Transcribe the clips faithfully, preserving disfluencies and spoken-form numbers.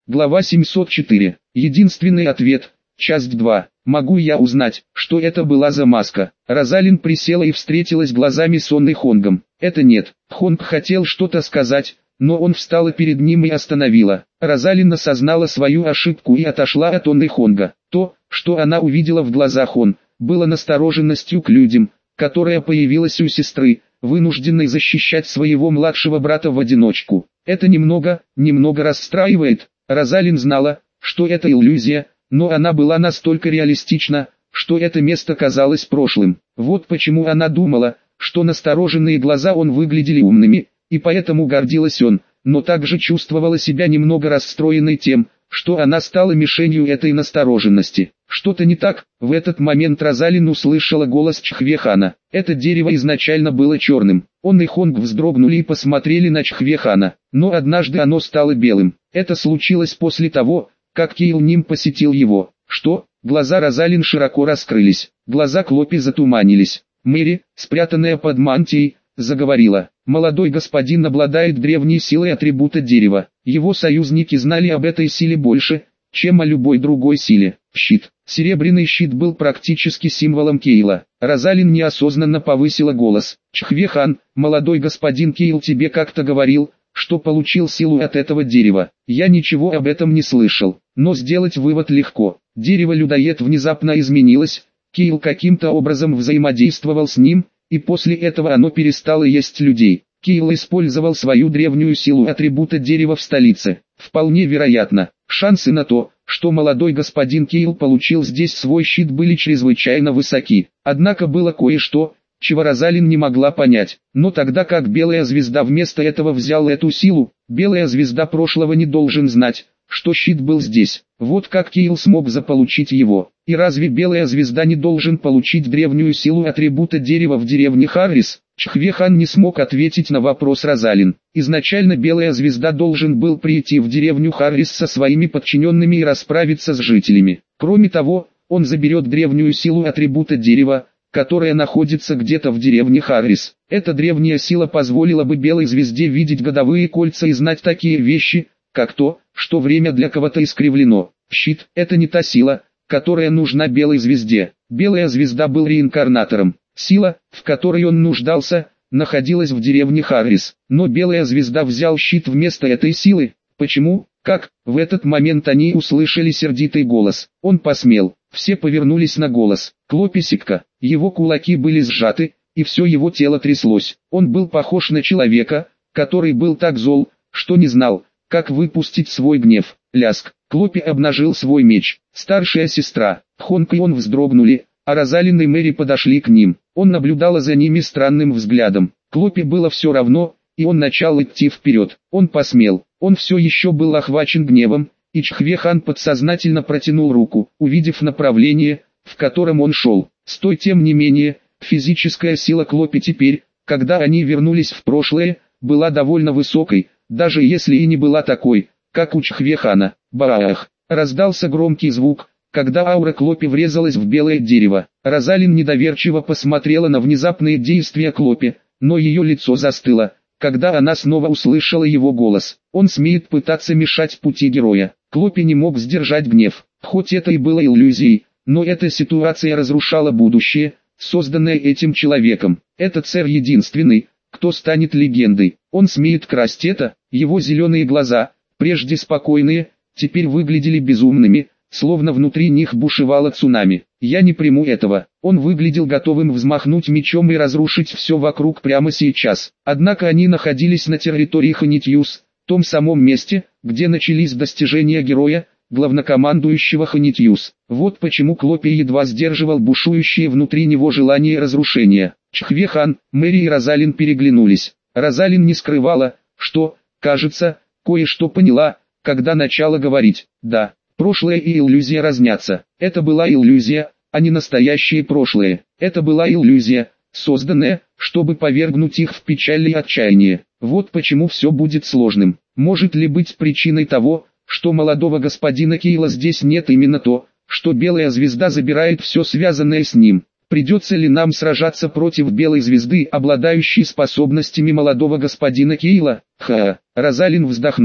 Глава семьсот четыре. Единственный ответ. Часть два. Могу я узнать, что это была за маска? Розалин присела и встретилась глазами с Онной Хонгом. Это нет. Хонг хотел что-то сказать, но он встала перед ним и остановила. Розалин осознала свою ошибку и отошла от Онны Хонга. То, что она увидела в глазах Он, было настороженностью к людям, которая появилась у сестры, вынужденной защищать своего младшего брата в одиночку. Это немного, немного расстраивает. Розалин знала, что это иллюзия, но она была настолько реалистична, что это место казалось прошлым. Вот почему она думала, что настороженные глаза Он выглядели умными, и поэтому гордилась Он, но также чувствовала себя немного расстроенной тем, что она стала мишенью этой настороженности. Что-то не так. В этот момент Розалин услышала голос Чхвехана. Это дерево изначально было черным. Он и Хонг вздрогнули и посмотрели на Чхвехана, но однажды оно стало белым. Это случилось после того, как Кейл Ним посетил его. Что? Глаза Розалин широко раскрылись, глаза Клопи затуманились. Мэри, спрятанная под мантией, заговорила. Молодой господин обладает древней силой атрибута дерева. Его союзники знали об этой силе больше, чем о любой другой силе. Щит. Серебряный щит был практически символом Кейла. Розалин неосознанно повысила голос. Чхвехан, молодой господин Кейл тебе как-то говорил, что получил силу от этого дерева. Я ничего об этом не слышал, но сделать вывод легко. Дерево-людоед внезапно изменилось, Кейл каким-то образом взаимодействовал с ним, и после этого оно перестало есть людей. Кейл использовал свою древнюю силу атрибута дерева в столице. Вполне вероятно, шансы на то, что молодой господин Кейл получил здесь свой щит, были чрезвычайно высоки. Однако было кое-что, чего Розалин не могла понять. Но тогда как Белая Звезда вместо этого взял эту силу, Белая Звезда прошлого не должен знать, что щит был здесь. Вот как Кейл смог заполучить его. И разве Белая Звезда не должен получить древнюю силу атрибута дерева в деревне Харрис? Чхвехан не смог ответить на вопрос Розалин. Изначально Белая Звезда должен был прийти в деревню Харрис со своими подчиненными и расправиться с жителями. Кроме того, он заберет древнюю силу атрибута дерева, которая находится где-то в деревне Харрис. Эта древняя сила позволила бы Белой Звезде видеть годовые кольца и знать такие вещи, как то, что время для кого-то искривлено. Щит – это не та сила, которая нужна Белой Звезде. Белая Звезда был реинкарнатором. Сила, в которой он нуждался, находилась в деревне Харрис. Но Белая Звезда взял щит вместо этой силы. Почему? Как? В этот момент они услышали сердитый голос. Он посмел. Все повернулись на голос. Клопи Сикка. Его кулаки были сжаты, и все его тело тряслось. Он был похож на человека, который был так зол, что не знал, как выпустить свой гнев. Ляск. Клопи обнажил свой меч. Старшая сестра, Хонг и он вздрогнули, а Розалин и Мэри подошли к ним. Он наблюдал за ними странным взглядом. Клопи было все равно, и он начал идти вперед. Он посмел. Он все еще был охвачен гневом, и Чхвехан подсознательно протянул руку, увидев направление, в котором он шел. Стой, тем не менее, физическая сила Клопи теперь, когда они вернулись в прошлое, была довольно высокой, даже если и не была такой, как у Чхвехана. Баах! Раздался громкий звук, когда аура Клопи врезалась в белое дерево. Розалин недоверчиво посмотрела на внезапные действия Клопи, но ее лицо застыло, когда она снова услышала его голос. Он смеет пытаться мешать пути героя. Клопи не мог сдержать гнев. Хоть это и было иллюзией, но эта ситуация разрушала будущее, созданное этим человеком. Этот сэр единственный, кто станет легендой. Он смеет красть это. Его зеленые глаза, прежде спокойные, теперь выглядели безумными, словно внутри них бушевало цунами. Я не приму этого. Он выглядел готовым взмахнуть мечом и разрушить все вокруг прямо сейчас. Однако они находились на территории Ханитьюс, том самом месте, где начались достижения героя, главнокомандующего Ханитьюс. Вот почему Клопи едва сдерживал бушующее внутри него желание разрушения. Чхвехан, Мэри и Розалин переглянулись. Розалин не скрывала, что, кажется, кое-что поняла, когда начала говорить. Да, прошлое и иллюзия разнятся. Это была иллюзия, а не настоящее прошлое. Это была иллюзия, созданная, чтобы повергнуть их в печаль и отчаяние. Вот почему все будет сложным. Может ли быть причиной того, что молодого господина Кейла здесь нет, именно то, что Белая Звезда забирает все связанное с ним? Придется ли нам сражаться против Белой Звезды, обладающей способностями молодого господина Кейла? Ха! Розалин вздохнула.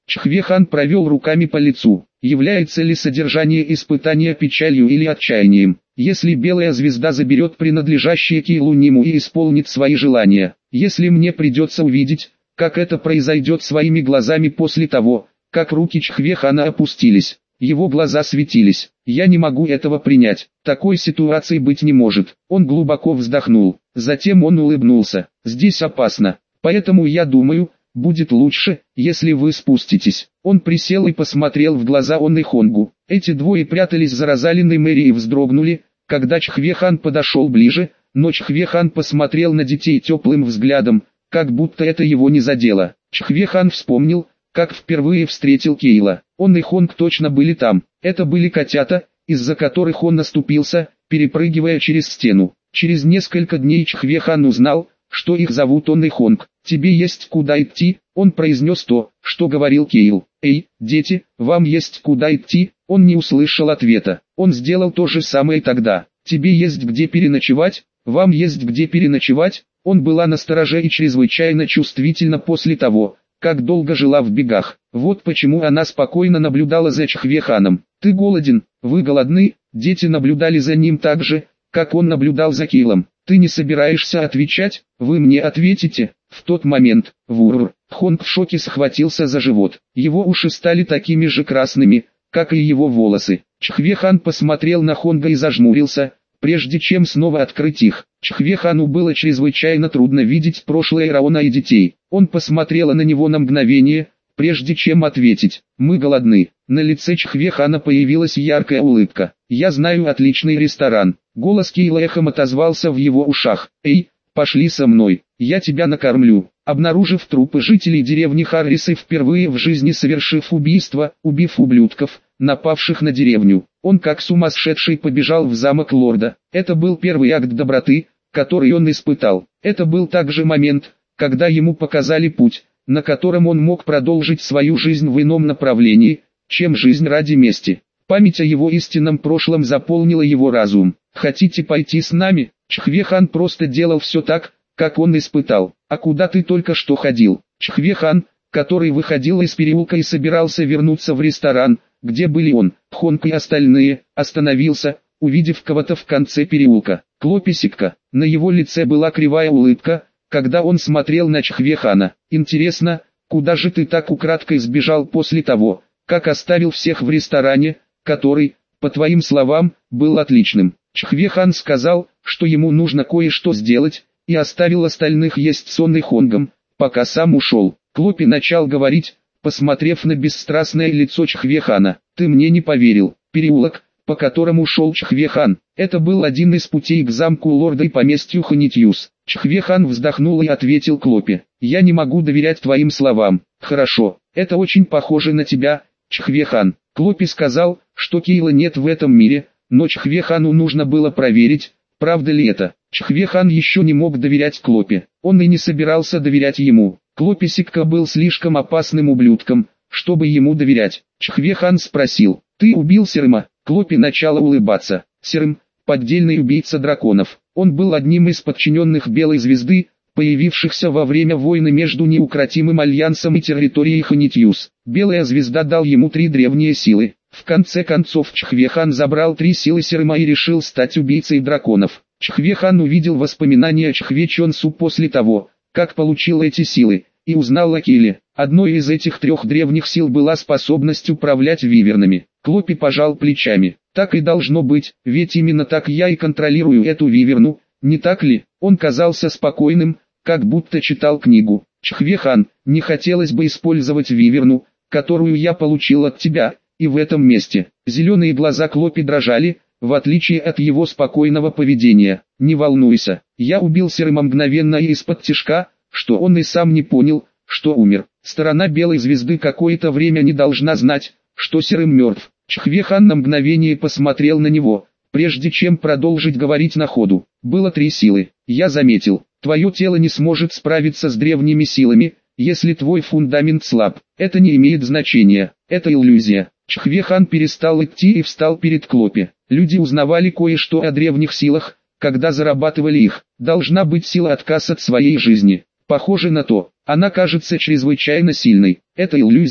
Чхве-хан провел руками по лицу. Является ли содержание испытания печалью или отчаянием? Если белая звезда заберет принадлежащее Кейлу Ниму и исполнит свои желания, если мне придется увидеть, как это произойдет своими глазами после того, как руки Чхве-хана опустились, его глаза светились, я не могу этого принять, такой ситуации быть не может. Он глубоко вздохнул, затем он улыбнулся, здесь опасно, поэтому я думаю, будет лучше, если вы спуститесь. Он присел и посмотрел в глаза Онны Хонгу. Эти двое прятались за Розалиндой Мэри и вздрогнули, когда Чхве-хан подошел ближе, но Чхве-хан посмотрел на детей теплым взглядом, как будто это его не задело. Чхве-хан вспомнил, как впервые встретил Кейла. Он и Хонг точно были там. Это были котята, из-за которых он наступился, перепрыгивая через стену. Через несколько дней Чхве-хан узнал, что их зовут Он и Хонг. «Тебе есть куда идти», он произнес то, что говорил Кейл. «Эй, дети, вам есть куда идти?» Он не услышал ответа. Он сделал то же самое тогда. «Тебе есть где переночевать? Вам есть где переночевать?» Он была настороже и чрезвычайно чувствительна после того, как долго жила в бегах. Вот почему она спокойно наблюдала за Чхве-ханом. «Ты голоден, вы голодны?» Дети наблюдали за ним так же, как он наблюдал за Кейлом. «Ты не собираешься отвечать? Вы мне ответите?» В тот момент, Вурр, Хонг в шоке схватился за живот. Его уши стали такими же красными, как и его волосы. Чхве-хан посмотрел на Хонга и зажмурился, прежде чем снова открыть их. Чхве-хану было чрезвычайно трудно видеть прошлое Раона и детей. Он посмотрел на него на мгновение, прежде чем ответить. «Мы голодны». На лице Чхве-хана появилась яркая улыбка. «Я знаю отличный ресторан». Голос Кейла эхом отозвался в его ушах. «Эй, пошли со мной, я тебя накормлю». Обнаружив трупы жителей деревни Харрисы, впервые в жизни совершив убийство, убив ублюдков, напавших на деревню, он как сумасшедший побежал в замок лорда. Это был первый акт доброты, который он испытал. Это был также момент, когда ему показали путь, на котором он мог продолжить свою жизнь в ином направлении, чем жизнь ради мести. Память о его истинном прошлом заполнила его разум. «Хотите пойти с нами?» Чхве-хан просто делал все так, как он испытал. «А куда ты только что ходил?» Чхве-хан, который выходил из переулка и собирался вернуться в ресторан, где были он, Хонг и остальные, остановился, увидев кого-то в конце переулка. Клописикка. На его лице была кривая улыбка, когда он смотрел на Чхве-хана. «Интересно, куда же ты так украдкой сбежал после того, как оставил всех в ресторане, который, по твоим словам, был отличным?» Чхве-хан сказал, что ему нужно кое-что сделать, и оставил остальных есть с Онной Хонгом, пока сам ушел. Клопи начал говорить, посмотрев на бесстрастное лицо Чхве-хана. «Ты мне не поверил. Переулок, по которому шел Чхве-хан, это был один из путей к замку лорда и поместью Ханитьюс». Чхве-хан вздохнул и ответил Клопи: «Я не могу доверять твоим словам». «Хорошо, это очень похоже на тебя, Чхве-хан». Клопи сказал, что Кейла нет в этом мире, но Чхве-хану нужно было проверить, правда ли это. Чхве-хан еще не мог доверять Клопи, он и не собирался доверять ему. Клописикка был слишком опасным ублюдком, чтобы ему доверять. Чхве-хан спросил: «Ты убил Серыма?» Клопи начала улыбаться. Серым – поддельный убийца драконов. Он был одним из подчиненных Белой Звезды, появившихся во время войны между неукротимым альянсом и территорией Ханитьюс. Белая Звезда дал ему три древние силы. В конце концов Чхве-хан забрал три силы Серыма и решил стать убийцей драконов. Чхве-хан увидел воспоминания Чхве-чонсу после того, как получил эти силы, и узнал о Кейле. Одной из этих трех древних сил была способность управлять вивернами. Клопи пожал плечами. «Так и должно быть, ведь именно так я и контролирую эту виверну, не так ли?» Он казался спокойным, как будто читал книгу. «Чхве-хан, не хотелось бы использовать виверну, которую я получил от тебя, и в этом месте». Зеленые глаза Клопи дрожали, в отличие от его спокойного поведения. «Не волнуйся, я убил Серыма мгновенно и из-под тишка, что он и сам не понял, что умер. Сторона Белой Звезды какое-то время не должна знать, что Серым мертв». Чхве-хан на мгновение посмотрел на него, прежде чем продолжить говорить на ходу. «Было три силы. Я заметил, твое тело не сможет справиться с древними силами, если твой фундамент слаб. Это не имеет значения, это иллюзия». Чхве-хан перестал идти и встал перед Клопи. Люди узнавали кое-что о древних силах, когда зарабатывали их. Должна быть сила отказ от своей жизни. Похоже на то, она кажется чрезвычайно сильной. Это иллюзия,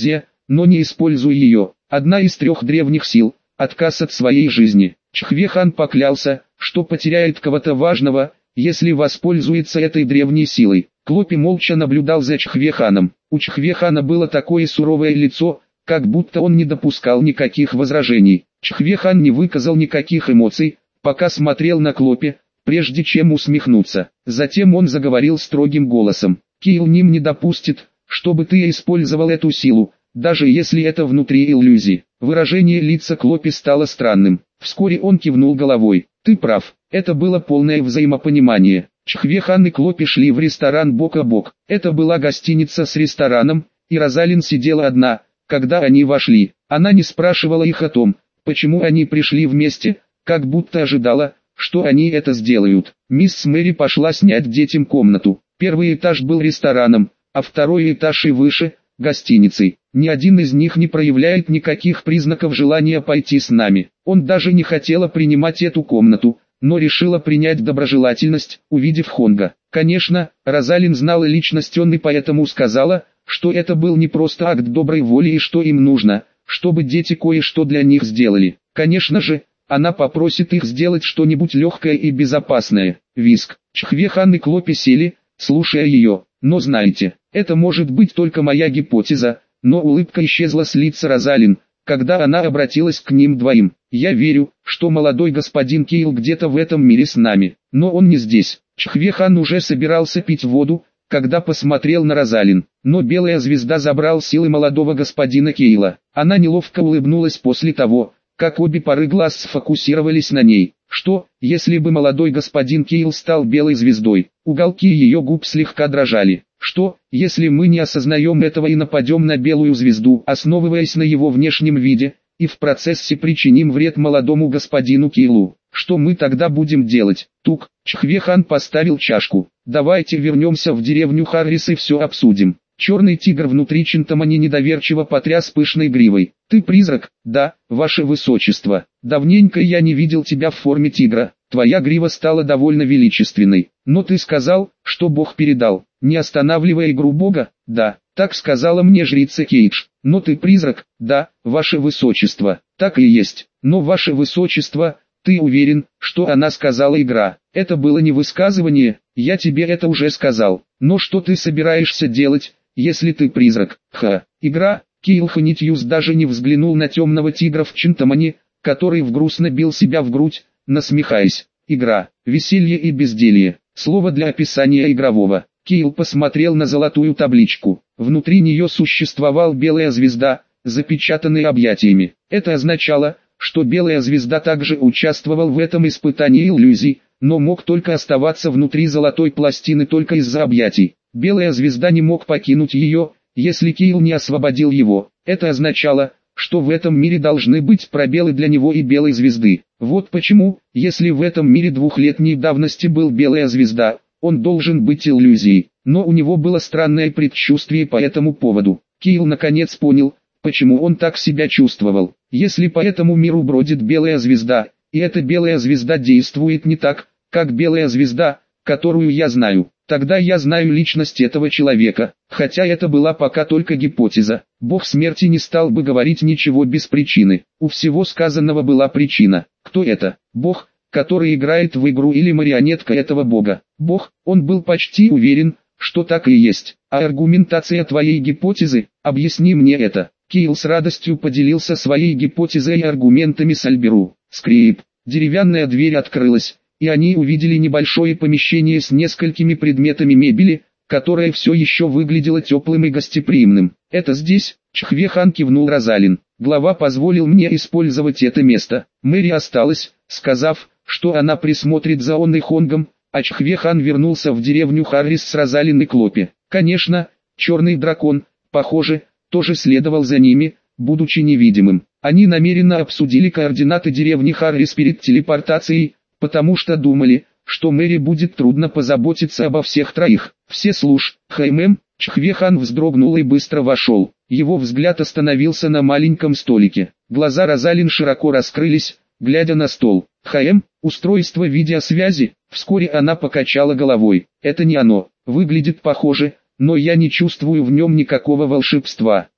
но не используй ее. Одна из трех древних сил, отказ от своей жизни. Чхве-хан поклялся, что потеряет кого-то важного, если воспользуется этой древней силой. Клопи молча наблюдал за Чхве-ханом. У Чхве-хана было такое суровое лицо, как будто он не допускал никаких возражений. Чхве-хан не выказал никаких эмоций, пока смотрел на Клопи, прежде чем усмехнуться. Затем он заговорил строгим голосом. «Киил Ним не допустит, чтобы ты использовал эту силу, даже если это внутри иллюзии». Выражение лица Клопи стало странным. Вскоре он кивнул головой. «Ты прав, это было полное взаимопонимание». Чхве-хан и Клопи шли в ресторан бок о бок. Это была гостиница с рестораном, и Розалин сидела одна, когда они вошли. Она не спрашивала их о том, почему они пришли вместе, как будто ожидала, что они это сделают. Мисс Мэри пошла снять детям комнату. Первый этаж был рестораном, а второй этаж и выше – гостиницей. Ни один из них не проявляет никаких признаков желания пойти с нами. Он даже не хотела принимать эту комнату, но решила принять доброжелательность, увидев Хонга. Конечно, Розалин знала личность он и поэтому сказала, что это был не просто акт доброй воли и что им нужно, чтобы дети кое-что для них сделали. Конечно же, она попросит их сделать что-нибудь легкое и безопасное. Виск. Чхве-хан и Клопи сели, слушая ее. Но знаете, это может быть только моя гипотеза, но улыбка исчезла с лица Розалин, когда она обратилась к ним двоим. Я верю, что молодой господин Киил где-то в этом мире с нами, но он не здесь. Чхве-хан уже собирался пить воду, когда посмотрел на Розалин, но белая звезда забрал силы молодого господина Киила. Она неловко улыбнулась после того, как обе пары глаз сфокусировались на ней. Что, если бы молодой господин Киил стал белой звездой? Уголки ее губ слегка дрожали. Что, если мы не осознаем этого и нападем на белую звезду, основываясь на его внешнем виде, и в процессе причиним вред молодому господину Киилу? Что мы тогда будем делать? Тук. Чхве-хан поставил чашку. Давайте вернемся в деревню Харрис и все обсудим. Черный тигр внутри Чинтамани недоверчиво потряс пышной гривой. «Ты призрак?» «Да, ваше высочество. Давненько я не видел тебя в форме тигра. Твоя грива стала довольно величественной. Но ты сказал, что Бог передал, не останавливая игру Бога?» «Да, так сказала мне жрица Кейдж. Но ты призрак?» «Да, ваше высочество. Так и есть. Но ваше высочество, ты уверен, что она сказала игра?» «Это было не высказывание, я тебе это уже сказал. Но что ты собираешься делать, если ты призрак?» «Ха, игра». Киил Ханитьюс даже не взглянул на темного тигра в Чинтамани, который в грустно бил себя в грудь, насмехаясь. «Игра, веселье и безделье» — слово для описания игрового. Киил посмотрел на золотую табличку. Внутри нее существовала белая звезда, запечатанная объятиями. Это означало, что белая звезда также участвовал в этом испытании иллюзий, но мог только оставаться внутри золотой пластины только из-за объятий. Белая звезда не мог покинуть ее, если Киил не освободил его. Это означало, что в этом мире должны быть пробелы для него и белой звезды. Вот почему, если в этом мире двухлетней давности был белая звезда, он должен быть иллюзией. Но у него было странное предчувствие по этому поводу. Киил наконец понял, почему он так себя чувствовал. Если по этому миру бродит белая звезда, и эта белая звезда действует не так, как белая звезда, которую я знаю, тогда я знаю личность этого человека, хотя это была пока только гипотеза. Бог смерти не стал бы говорить ничего без причины. У всего сказанного была причина. Кто это? Бог, который играет в игру, или марионетка этого Бога? Бог, он был почти уверен, что так и есть. А аргументация твоей гипотезы, объясни мне это. Киил с радостью поделился своей гипотезой и аргументами с Альберу. Скрип. Деревянная дверь открылась, и они увидели небольшое помещение с несколькими предметами мебели, которое все еще выглядело теплым и гостеприимным. «Это здесь?» — Чхве-хан кивнул Розалин. «Глава позволил мне использовать это место. Мэри осталась, сказав, что она присмотрит за он и Хонгом, а Чхве-хан вернулся в деревню Харрис с Розалин и Клопи. Конечно, черный дракон, похоже, тоже следовал за ними, будучи невидимым. Они намеренно обсудили координаты деревни Харрис перед телепортацией, потому что думали, что Мэри будет трудно позаботиться обо всех троих. Все служ, Хаймем». Чхве-хан вздрогнул и быстро вошел. Его взгляд остановился на маленьком столике. Глаза Розалин широко раскрылись, глядя на стол. «Хаэм, устройство видеосвязи?» Вскоре она покачала головой. «Это не оно. Выглядит похоже, но я не чувствую в нем никакого волшебства».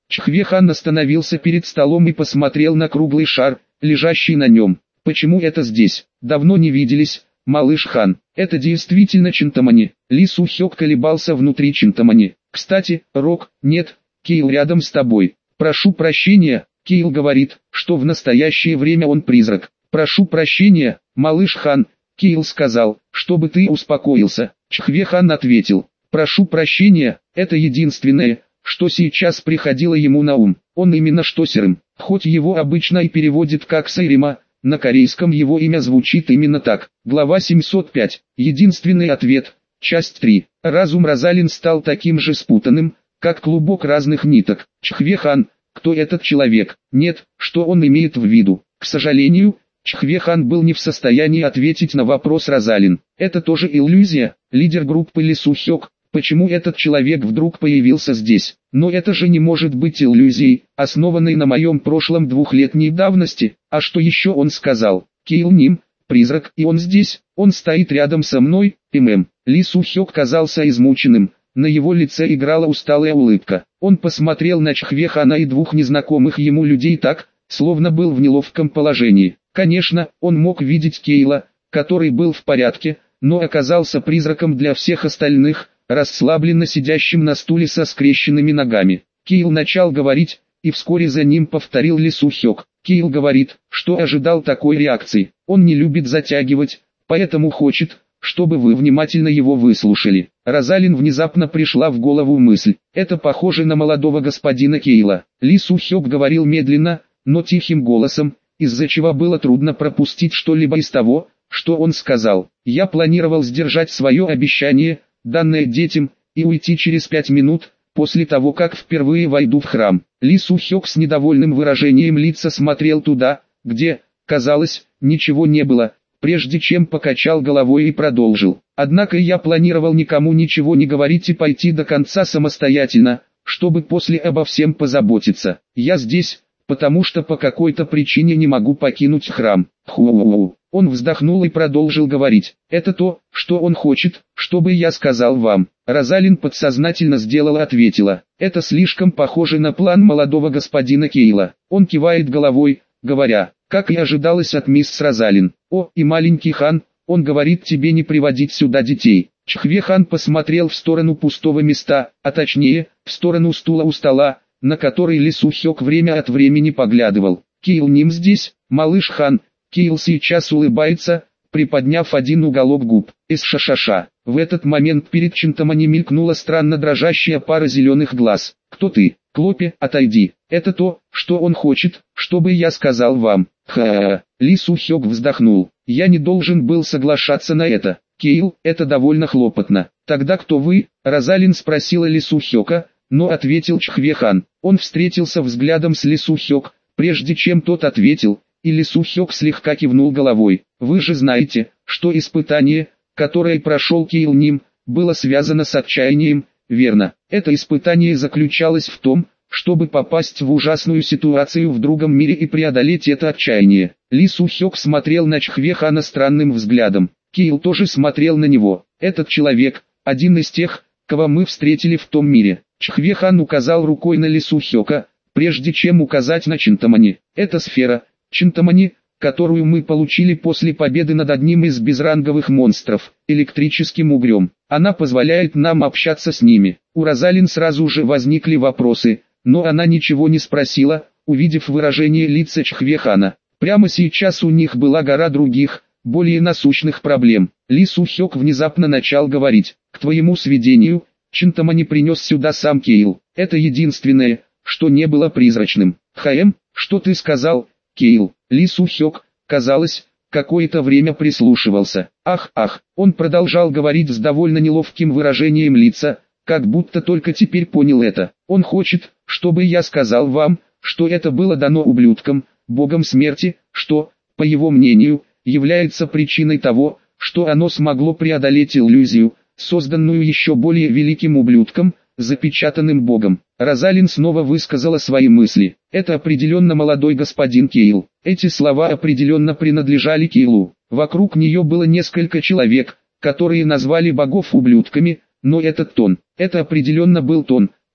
Чхве-хан остановился перед столом и посмотрел на круглый шар, лежащий на нем. Почему это здесь? Давно не виделись, малыш хан. Это действительно Чинтамани. Ли Сухёк колебался внутри Чинтамани. Кстати, Рок, нет, Кейл рядом с тобой. Прошу прощения, Кейл говорит, что в настоящее время он призрак. Прошу прощения, малыш хан, Кейл сказал, чтобы ты успокоился. Чхве-хан ответил, прошу прощения, это единственное, что сейчас приходило ему на ум. Он именно что Серым, хоть его обычно и переводит как Сайрима, на корейском его имя звучит именно так. Глава семьсот пять. Единственный ответ. Часть три. Разум Розалин стал таким же спутанным, как клубок разных ниток. Чхве-хан, кто этот человек? Нет, что он имеет в виду? К сожалению, Чхве-хан был не в состоянии ответить на вопрос Розалин. Это тоже иллюзия, лидер группы Ли Сухёк. Почему этот человек вдруг появился здесь? Но это же не может быть иллюзией, основанной на моем прошлом двухлетней давности. А что еще он сказал? Кейл Ним, призрак, и он здесь, он стоит рядом со мной, ММ. Ли Сухёк казался измученным, на его лице играла усталая улыбка. Он посмотрел на Чхве-хана и двух незнакомых ему людей так, словно был в неловком положении. Конечно, он мог видеть Кейла, который был в порядке, но оказался призраком для всех остальных, расслабленно сидящим на стуле со скрещенными ногами. Кейл начал говорить, и вскоре за ним повторил Ли Сухёк. Кейл говорит, что ожидал такой реакции. Он не любит затягивать, поэтому хочет, чтобы вы внимательно его выслушали. Розалин внезапно пришла в голову мысль. Это похоже на молодого господина Кейла. Ли Сухёк говорил медленно, но тихим голосом, из-за чего было трудно пропустить что-либо из того, что он сказал. Я планировал сдержать свое обещание, данное детям, и уйти через пять минут, после того как впервые войду в храм. Ли Сухёк с недовольным выражением лица смотрел туда, где, казалось, ничего не было, прежде чем покачал головой и продолжил. Однако я планировал никому ничего не говорить и пойти до конца самостоятельно, чтобы после обо всем позаботиться. Я здесь, потому что по какой-то причине не могу покинуть храм. Ху-у-у. Он вздохнул и продолжил говорить. Это то, что он хочет, чтобы я сказал вам. Розалин подсознательно сделала, ответила. Это слишком похоже на план молодого господина Кейла. Он кивает головой, говоря, как и ожидалось от мисс Розалин. О, и маленький хан, он говорит тебе не приводить сюда детей. Чхве-хан посмотрел в сторону пустого места, а точнее, в сторону стула у стола, на который Ли Сухёк время от времени поглядывал. Кейл Ним здесь, малыш хан. Кейл сейчас улыбается, приподняв один уголок губ. Эс-ша-ша-ша. В этот момент перед Чинтамани мелькнула странно дрожащая пара зеленых глаз. Кто ты? Клопи, отойди. Это то, что он хочет, чтобы я сказал вам. Ха-ха. Ли Сухёк вздохнул. Я не должен был соглашаться на это. Кейл, это довольно хлопотно. Тогда кто вы? Розалин спросила Ли Сухёка, но ответил Чхве-хан. Он встретился взглядом с Ли Сухёк, прежде чем тот ответил, и Ли Сухёк слегка кивнул головой. Вы же знаете, что испытание, которое прошел Кейл Ним, было связано с отчаянием, верно? Это испытание заключалось в том, чтобы попасть в ужасную ситуацию в другом мире и преодолеть это отчаяние. Ли Сухёк смотрел на Чхве-хана странным взглядом. Кейл тоже смотрел на него. Этот человек, один из тех, кого мы встретили в том мире. Чхве-хан указал рукой на Ли Сухёка, прежде чем указать на Чинтамани. Это сфера, Чинтамани, которую мы получили после победы над одним из безранговых монстров, электрическим угрём. Она позволяет нам общаться с ними. У Розалин сразу же возникли вопросы, но она ничего не спросила, увидев выражение лица Чхве-хана. Прямо сейчас у них была гора других, более насущных проблем. Ли Сухёк внезапно начал говорить. К твоему сведению, Чинтамани принес сюда сам Кейл. Это единственное, что не было призрачным. Хаэм, что ты сказал, Кейл? Ли Сухёк, казалось, какое-то время прислушивался. Ах, ах, он продолжал говорить с довольно неловким выражением лица, как будто только теперь понял это. Он хочет, чтобы я сказал вам, что это было дано ублюдкам, богом смерти, что, по его мнению, является причиной того, что оно смогло преодолеть иллюзию, созданную еще более великим ублюдком, запечатанным богом. Розалин снова высказала свои мысли. Это определенно молодой господин Кейл. Эти слова определенно принадлежали Кейлу. Вокруг нее было несколько человек, которые назвали богов ублюдками, но этот тон, это определенно был тон,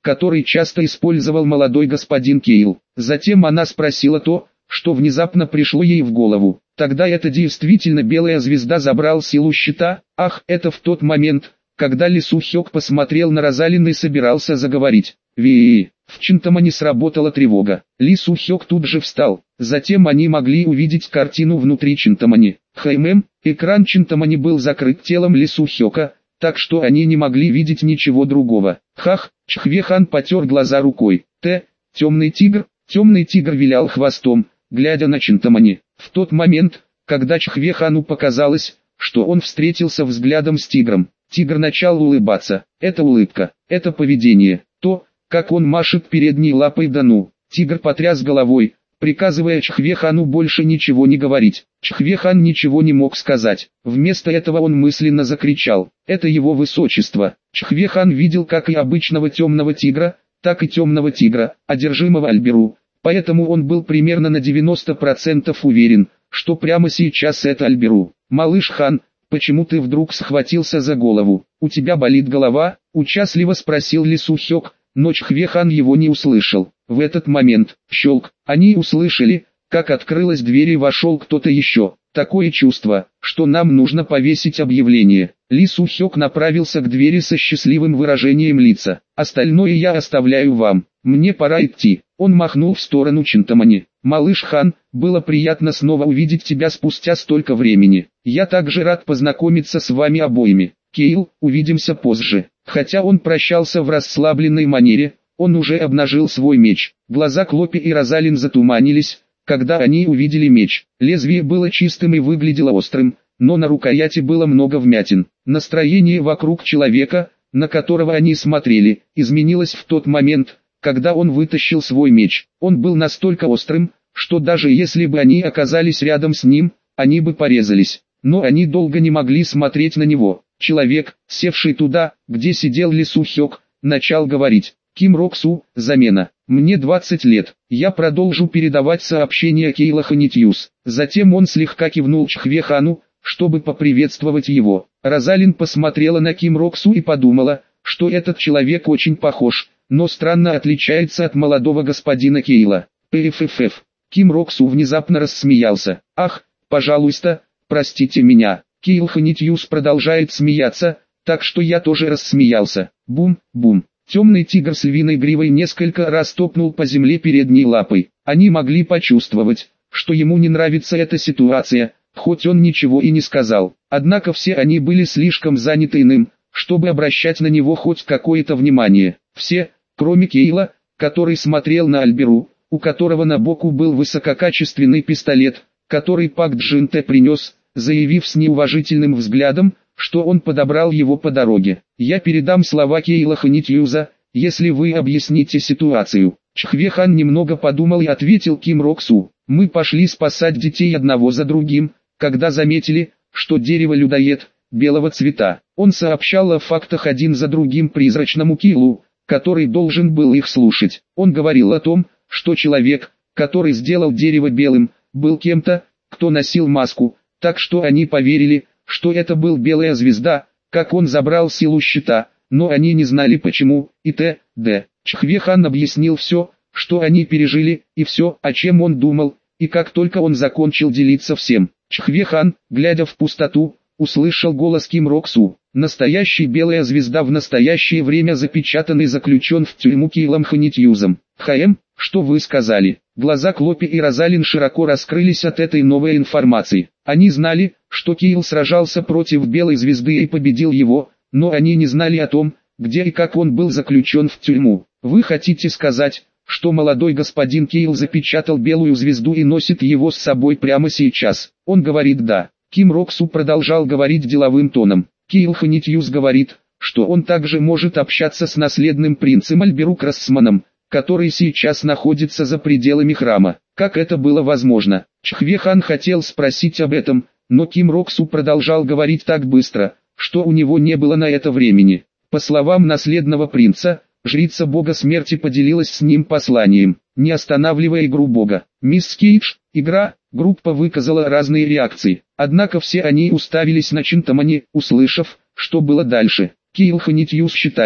который часто использовал молодой господин Кейл. Затем она спросила то, что внезапно пришло ей в голову. Тогда это действительно белая звезда забрал силу щита? Ах, это в тот момент, когда Ли Су Хёк посмотрел на Розалин и собирался заговорить. Ви, в Чинтамане сработала тревога. Ли Су Хёк тут же встал. Затем они могли увидеть картину внутри Чинтамани. Хаймэм, экран Чинтамани был закрыт телом Ли Су Хёка, так что они не могли видеть ничего другого. Хах, Чхве-хан потер глаза рукой. Т, темный тигр, темный тигр вилял хвостом, глядя на Чинтамани. В тот момент, когда Чхве-хану показалось, что он встретился взглядом с тигром, тигр начал улыбаться. Это улыбка, это поведение, то, как он машет передней лапой да ну. Тигр потряс головой, приказывая Чхве-хану больше ничего не говорить. Чхве-хан ничего не мог сказать. Вместо этого он мысленно закричал: «Это его высочество!». Чхве-хан видел как и обычного темного тигра, так и темного тигра, одержимого Альберу, поэтому он был примерно на девяносто процентов уверен, что прямо сейчас это Альберу. «Малыш хан, почему ты вдруг схватился за голову? У тебя болит голова?» – участливо спросил Ли Су Хёк, но Чхве-хан его не услышал. В этот момент, щелк, они услышали, как открылась дверь и вошел кто-то еще. Такое чувство, что нам нужно повесить объявление. Ли Су Хёк направился к двери со счастливым выражением лица. «Остальное я оставляю вам, мне пора идти». Он махнул в сторону Чинтамани. «Малыш хан, было приятно снова увидеть тебя спустя столько времени. Я также рад познакомиться с вами обоими. Кейл, увидимся позже». Хотя он прощался в расслабленной манере, он уже обнажил свой меч. Глаза Клопи и Розалин затуманились, когда они увидели меч. Лезвие было чистым и выглядело острым, но на рукояти было много вмятин. Настроение вокруг человека, на которого они смотрели, изменилось в тот момент, когда он вытащил свой меч. Он был настолько острым, что даже если бы они оказались рядом с ним, они бы порезались. Но они долго не могли смотреть на него. Человек, севший туда, где сидел Ли Су Хёк, начал говорить: «Ким Рок Су, замена. Мне двадцать лет, я продолжу передавать сообщения Кейла Ханитьюс». Затем он слегка кивнул Чхве-хану, чтобы поприветствовать его. Розалин посмотрела на Ким Рок Су и подумала, что этот человек очень похож, но странно отличается от молодого господина Кейла. «Пффф». Ким Рок Су внезапно рассмеялся. «Ах, пожалуйста, простите меня». Кейл Ханитьюс продолжает смеяться, так что я тоже рассмеялся. Бум-бум. Темный тигр с львиной гривой несколько раз топнул по земле передней лапой. Они могли почувствовать, что ему не нравится эта ситуация, хоть он ничего и не сказал. Однако все они были слишком заняты иным, чтобы обращать на него хоть какое-то внимание. Все, кроме Кейла, который смотрел на Альберу, у которого на боку был высококачественный пистолет, который Пак Джин Тэ принес, заявив с неуважительным взглядом, что он подобрал его по дороге. «Я передам слова Кейла Ханитьюза, если вы объясните ситуацию». Чхве-хан немного подумал и ответил Ким Рок Су: «Мы пошли спасать детей одного за другим, когда заметили, что дерево-людоед, белого цвета». Он сообщал о фактах один за другим призрачному Кейлу, который должен был их слушать. Он говорил о том, что человек, который сделал дерево белым, был кем-то, кто носил маску, так что они поверили, что это был белая звезда, как он забрал силу щита, но они не знали почему, и т.д. Чхве-хан объяснил все, что они пережили, и все, о чем он думал, и как только он закончил делиться всем, Чхве-хан, глядя в пустоту, услышал голос Ким Рок Су. Настоящий белая звезда в настоящее время запечатан и заключен в тюрьму Кейлом Ханитьюзом. «Хаэм, что вы сказали?» Глаза Клопи и Розалин широко раскрылись от этой новой информации. Они знали, что Кейл сражался против белой звезды и победил его, но они не знали о том, где и как он был заключен в тюрьму. «Вы хотите сказать, что молодой господин Кейл запечатал белую звезду и носит его с собой прямо сейчас?» Он говорит «да». Ким Рок Су продолжал говорить деловым тоном. Кейл Ханитьюс говорит, что он также может общаться с наследным принцем Альберу Красманом, который сейчас находится за пределами храма. Как это было возможно? Чхве-хан хотел спросить об этом, но Ким Рок Су продолжал говорить так быстро, что у него не было на это времени. По словам наследного принца, жрица бога смерти поделилась с ним посланием, не останавливая игру бога. «Мисс Кейдж, игра», группа выказала разные реакции, однако все они уставились на Чинтамани, услышав, что было дальше. Кейл Ханитьюс считает,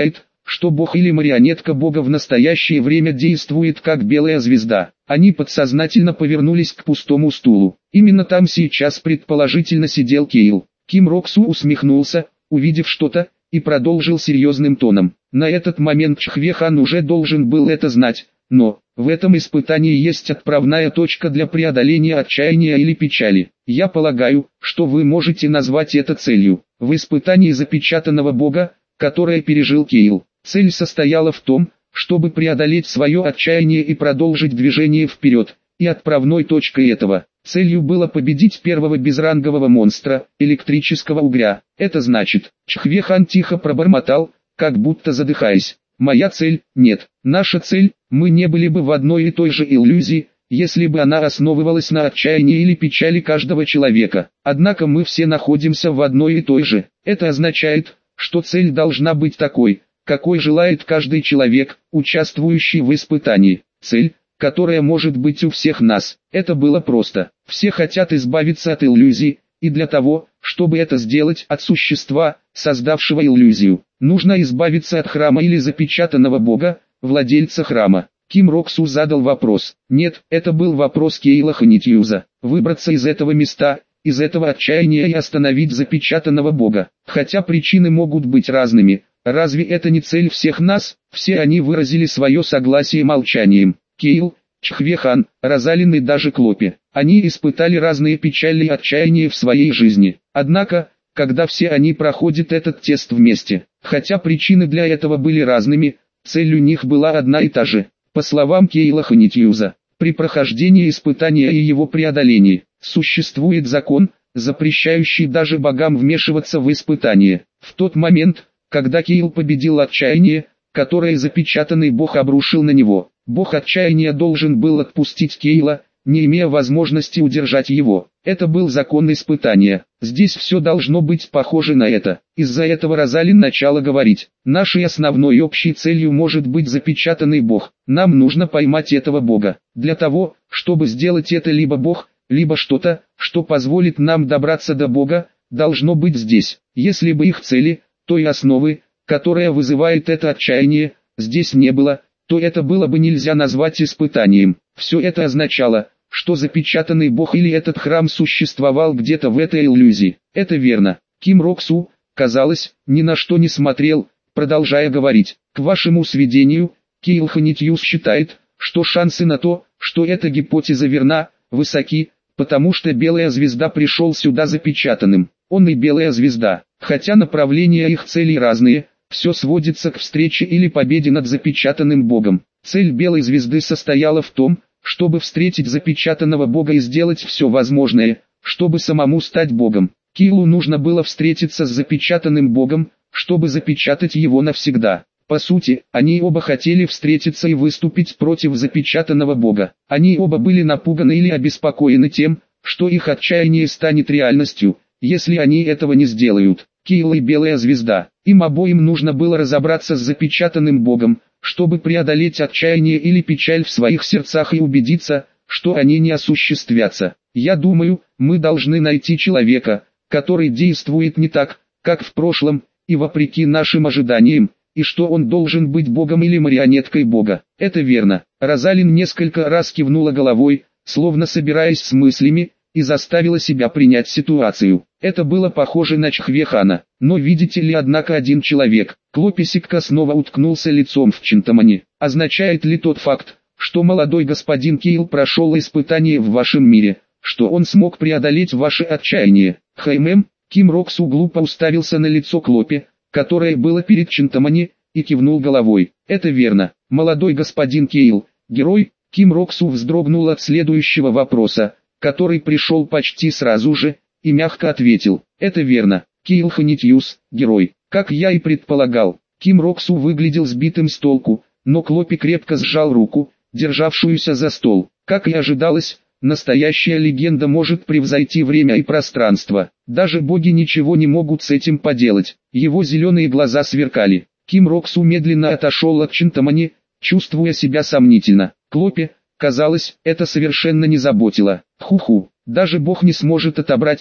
что бог или марионетка бога в настоящее время действует как белая звезда. Они подсознательно повернулись к пустому стулу. Именно там сейчас предположительно сидел Кейл. Ким Рок-Су усмехнулся, увидев что-то, и продолжил серьезным тоном. На этот момент Чхве-хан уже должен был это знать, но в этом испытании есть отправная точка для преодоления отчаяния или печали. Я полагаю, что вы можете назвать это целью. В испытании запечатанного бога, которое пережил Кейл, цель состояла в том, чтобы преодолеть свое отчаяние и продолжить движение вперед, и отправной точкой этого целью было победить первого безрангового монстра, электрического угря. Это значит, Чхве-хан тихо пробормотал, как будто задыхаясь. Моя цель, нет, наша цель, мы не были бы в одной и той же иллюзии, если бы она основывалась на отчаянии или печали каждого человека. Однако мы все находимся в одной и той же. Это означает, что цель должна быть такой, какой желает каждый человек, участвующий в испытании. Цель, которая может быть у всех нас. Это было просто. Все хотят избавиться от иллюзий, и для того, чтобы это сделать от существа, создавшего иллюзию, нужно избавиться от храма или запечатанного бога, владельца храма. Ким Рок-Су задал вопрос. Нет, это был вопрос Кейла Ханитьюза. Выбраться из этого места, из этого отчаяния и остановить запечатанного бога. Хотя причины могут быть разными, разве это не цель всех нас? Все они выразили свое согласие молчанием. Кейл, Чхве-хан, Розалин и даже Клопи. Они испытали разные печали и отчаяния в своей жизни. Однако, когда все они проходят этот тест вместе, хотя причины для этого были разными, цель у них была одна и та же. По словам Кейла Ханитьюза, при прохождении испытания и его преодолении, существует закон, запрещающий даже богам вмешиваться в испытание. В тот момент, когда Кейл победил отчаяние, которое запечатанный бог обрушил на него, бог отчаяния должен был отпустить Кейла, не имея возможности удержать его. Это был закон испытания. Здесь все должно быть похоже на это. Из-за этого Розалин начала говорить: нашей основной общей целью может быть запечатанный бог. Нам нужно поймать этого бога. Для того, чтобы сделать это, либо бог, либо что-то, что позволит нам добраться до бога, должно быть здесь. Если бы их цели, той основы, которая вызывает это отчаяние, здесь не было, то это было бы нельзя назвать испытанием. Все это означало, что запечатанный бог или этот храм существовал где-то в этой иллюзии. Это верно. Ким Рок-Су, казалось, ни на что не смотрел, продолжая говорить. К вашему сведению, Кейл Ханитьюз считает, что шансы на то, что эта гипотеза верна, высоки, потому что белая звезда пришел сюда запечатанным. Он и белая звезда. Хотя направления их целей разные, все сводится к встрече или победе над запечатанным богом. Цель белой звезды состояла в том, чтобы встретить запечатанного бога и сделать все возможное, чтобы самому стать богом. Кейлу нужно было встретиться с запечатанным богом, чтобы запечатать его навсегда. По сути, они оба хотели встретиться и выступить против запечатанного бога. Они оба были напуганы или обеспокоены тем, что их отчаяние станет реальностью, если они этого не сделают. Кейл и белая звезда. Им обоим нужно было разобраться с запечатанным богом, чтобы преодолеть отчаяние или печаль в своих сердцах и убедиться, что они не осуществятся. Я думаю, мы должны найти человека, который действует не так, как в прошлом, и вопреки нашим ожиданиям, и что он должен быть богом или марионеткой бога. Это верно. Розалин несколько раз кивнула головой, словно собираясь с мыслями, и заставила себя принять ситуацию. Это было похоже на Чхве-хана. Но видите ли, однако один человек, Клописикка снова уткнулся лицом в Чинтамани. Означает ли тот факт, что молодой господин Кейл прошел испытание в вашем мире, что он смог преодолеть ваше отчаяние? Хаймэм, Ким Рок-Су глупо уставился на лицо Клопи, которое было перед Чинтамани, и кивнул головой. Это верно. Молодой господин Кейл, герой. Ким Рок-Су вздрогнул от следующего вопроса, который пришел почти сразу же, и мягко ответил. Это верно. Кейл Ханитьюз, герой. Как я и предполагал. Ким Рок-Су выглядел сбитым с толку, но Клопи крепко сжал руку, державшуюся за стол. Как и ожидалось, настоящая легенда может превзойти время и пространство. Даже боги ничего не могут с этим поделать. Его зеленые глаза сверкали. Ким Рок-Су медленно отошел от Чинтамани, чувствуя себя сомнительно. Клопи, казалось, это совершенно не заботило. Ху-ху, даже бог не сможет отобрать то,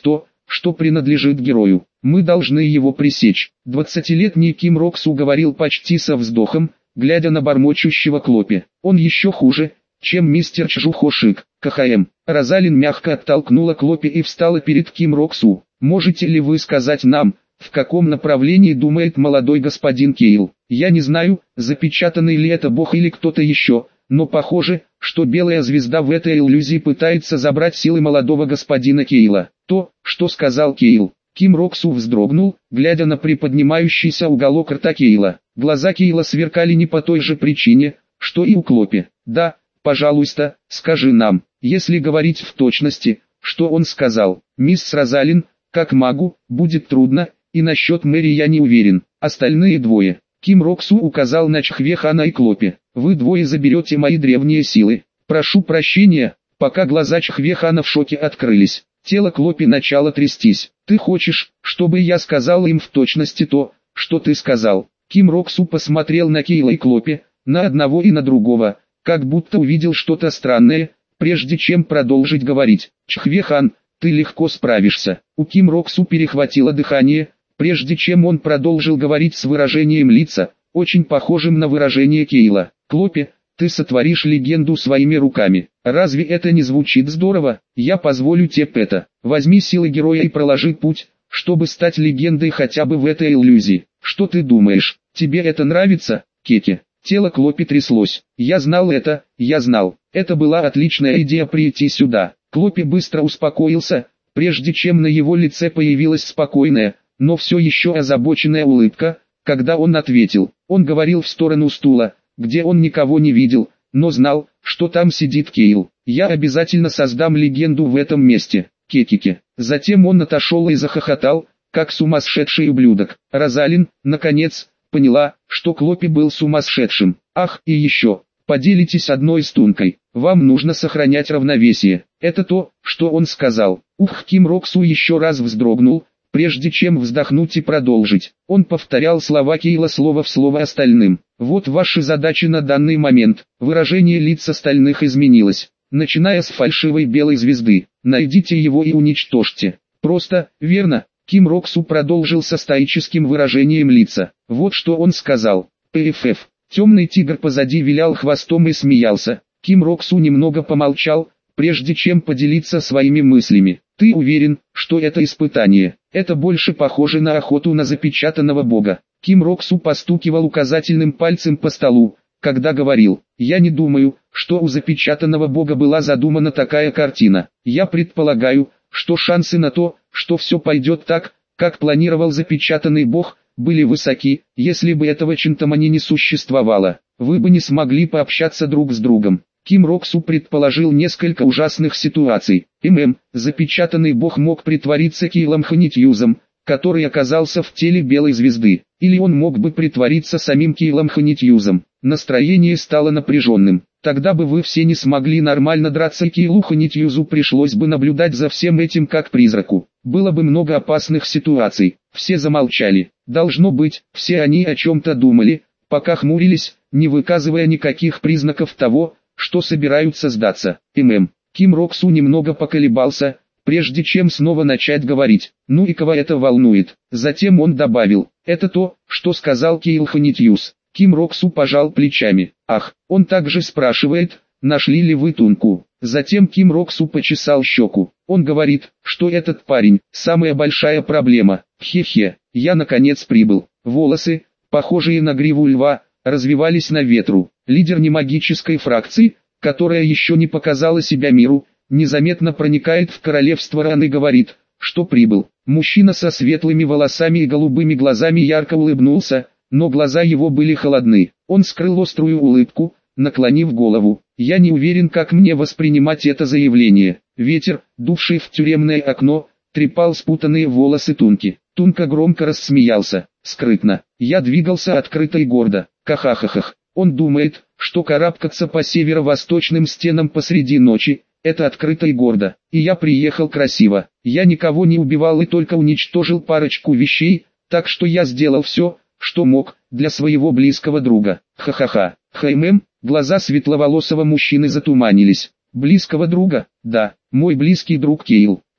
что принадлежит герою. Мы должны его пресечь. Двадцатилетний Ким Рок-Су говорил почти со вздохом, глядя на бормочущего Клопи. Он еще хуже, чем мистер Чжу Хошик. КХМ. Розалин мягко оттолкнула Клопи и встала перед Ким Рок-Су. Можете ли вы сказать нам, в каком направлении думает молодой господин Кейл? Я не знаю, запечатанный ли это бог или кто-то еще, но похоже, что белая звезда в этой иллюзии пытается забрать силы молодого господина Кейла. То, что сказал Кейл. Ким Рок-Су вздрогнул, глядя на приподнимающийся уголок рта Кейла. Глаза Кейла сверкали не по той же причине, что и у Клопи. Да, пожалуйста, скажи нам, если говорить в точности, что он сказал. Мисс Розалин, как магу, будет трудно, и насчет Мэри я не уверен. Остальные двое. Ким Рок-Су указал на Чхве-хана и Клопи. Вы двое заберете мои древние силы. Прошу прощения, пока глаза Чхве-хана в шоке открылись. Тело Клопи начало трястись. Ты хочешь, чтобы я сказал им в точности то, что ты сказал? Ким Рок-Су посмотрел на Кейла и Клопи, на одного и на другого, как будто увидел что-то странное, прежде чем продолжить говорить. Чхве-хан, ты легко справишься. У Ким Рок-Су перехватило дыхание, прежде чем он продолжил говорить с выражением лица, очень похожим на выражение Кейла. Клопи, ты сотворишь легенду своими руками. Разве это не звучит здорово? Я позволю тебе это. Возьми силы героя и проложи путь, чтобы стать легендой хотя бы в этой иллюзии. Что ты думаешь? Тебе это нравится, Кеки? Тело Клопи тряслось. Я знал это, я знал. Это была отличная идея прийти сюда. Клопи быстро успокоился, прежде чем на его лице появилась спокойная, но все еще озабоченная улыбка, когда он ответил. Он говорил в сторону стула, где он никого не видел, но знал, что там сидит Кейл. Я обязательно создам легенду в этом месте, Кекики. Затем он отошел и захохотал, как сумасшедший ублюдок. Розалин, наконец, поняла, что Клопи был сумасшедшим. Ах, и еще, поделитесь одной стункой. Вам нужно сохранять равновесие. Это то, что он сказал. Ух, Ким Рок-Су еще раз вздрогнул, прежде чем вздохнуть и продолжить. Он повторял слова Кейла слово в слово остальным. Вот ваши задачи на данный момент. Выражение лиц остальных изменилось. Начиная с фальшивой белой звезды. Найдите его и уничтожьте. Просто, верно? Ким Рок-Су продолжил со стоическим выражением лица. Вот что он сказал. ПФФ. Темный тигр позади вилял хвостом и смеялся. Ким Рок-Су немного помолчал, прежде чем поделиться своими мыслями. Ты уверен, что это испытание? Это больше похоже на охоту на запечатанного бога. Ким Рок-Су постукивал указательным пальцем по столу, когда говорил. Я не думаю, что у запечатанного бога была задумана такая картина. Я предполагаю, что шансы на то, что все пойдет так, как планировал запечатанный бог, были высоки. Если бы этого Чинтамани не существовало, вы бы не смогли пообщаться друг с другом. Ким Рок-Су предположил несколько ужасных ситуаций. ММ, запечатанный бог мог притвориться Кейлом Ханитьюзом, который оказался в теле белой звезды. Или он мог бы притвориться самим Кейлом Ханитьюзом. Настроение стало напряженным. Тогда бы вы все не смогли нормально драться, и Кейлу Ханитьюзу пришлось бы наблюдать за всем этим как призраку. Было бы много опасных ситуаций. Все замолчали. Должно быть, все они о чем-то думали, пока хмурились, не выказывая никаких признаков того, что собираются сдаться. ММ. Ким Рок-Су немного поколебался, прежде чем снова начать говорить. Ну и кого это волнует? Затем он добавил. Это то, что сказал Кейл Ханитьюз. Ким Рок-Су пожал плечами. Ах, он также спрашивает, нашли ли вы Тунку. Затем Ким Рок-Су почесал щеку. Он говорит, что этот парень – самая большая проблема. Хе-хе, я наконец прибыл. Волосы, похожие на гриву льва, развивались на ветру. Лидер немагической фракции, которая еще не показала себя миру, незаметно проникает в королевство Ран и говорит, что прибыл. Мужчина со светлыми волосами и голубыми глазами ярко улыбнулся, но глаза его были холодны. Он скрыл острую улыбку, наклонив голову. Я не уверен, как мне воспринимать это заявление. Ветер, дувший в тюремное окно, трепал спутанные волосы Тунки. Тунка громко рассмеялся, скрытно. Я двигался открыто и гордо. Кахахахах. Он думает, что карабкаться по северо-восточным стенам посреди ночи – это открыто и гордо. И я приехал красиво. Я никого не убивал и только уничтожил парочку вещей, так что я сделал все, что мог, для своего близкого друга. Ха-ха-ха. Хаймэм, глаза светловолосого мужчины затуманились. Близкого друга? Да, мой близкий друг Кейл.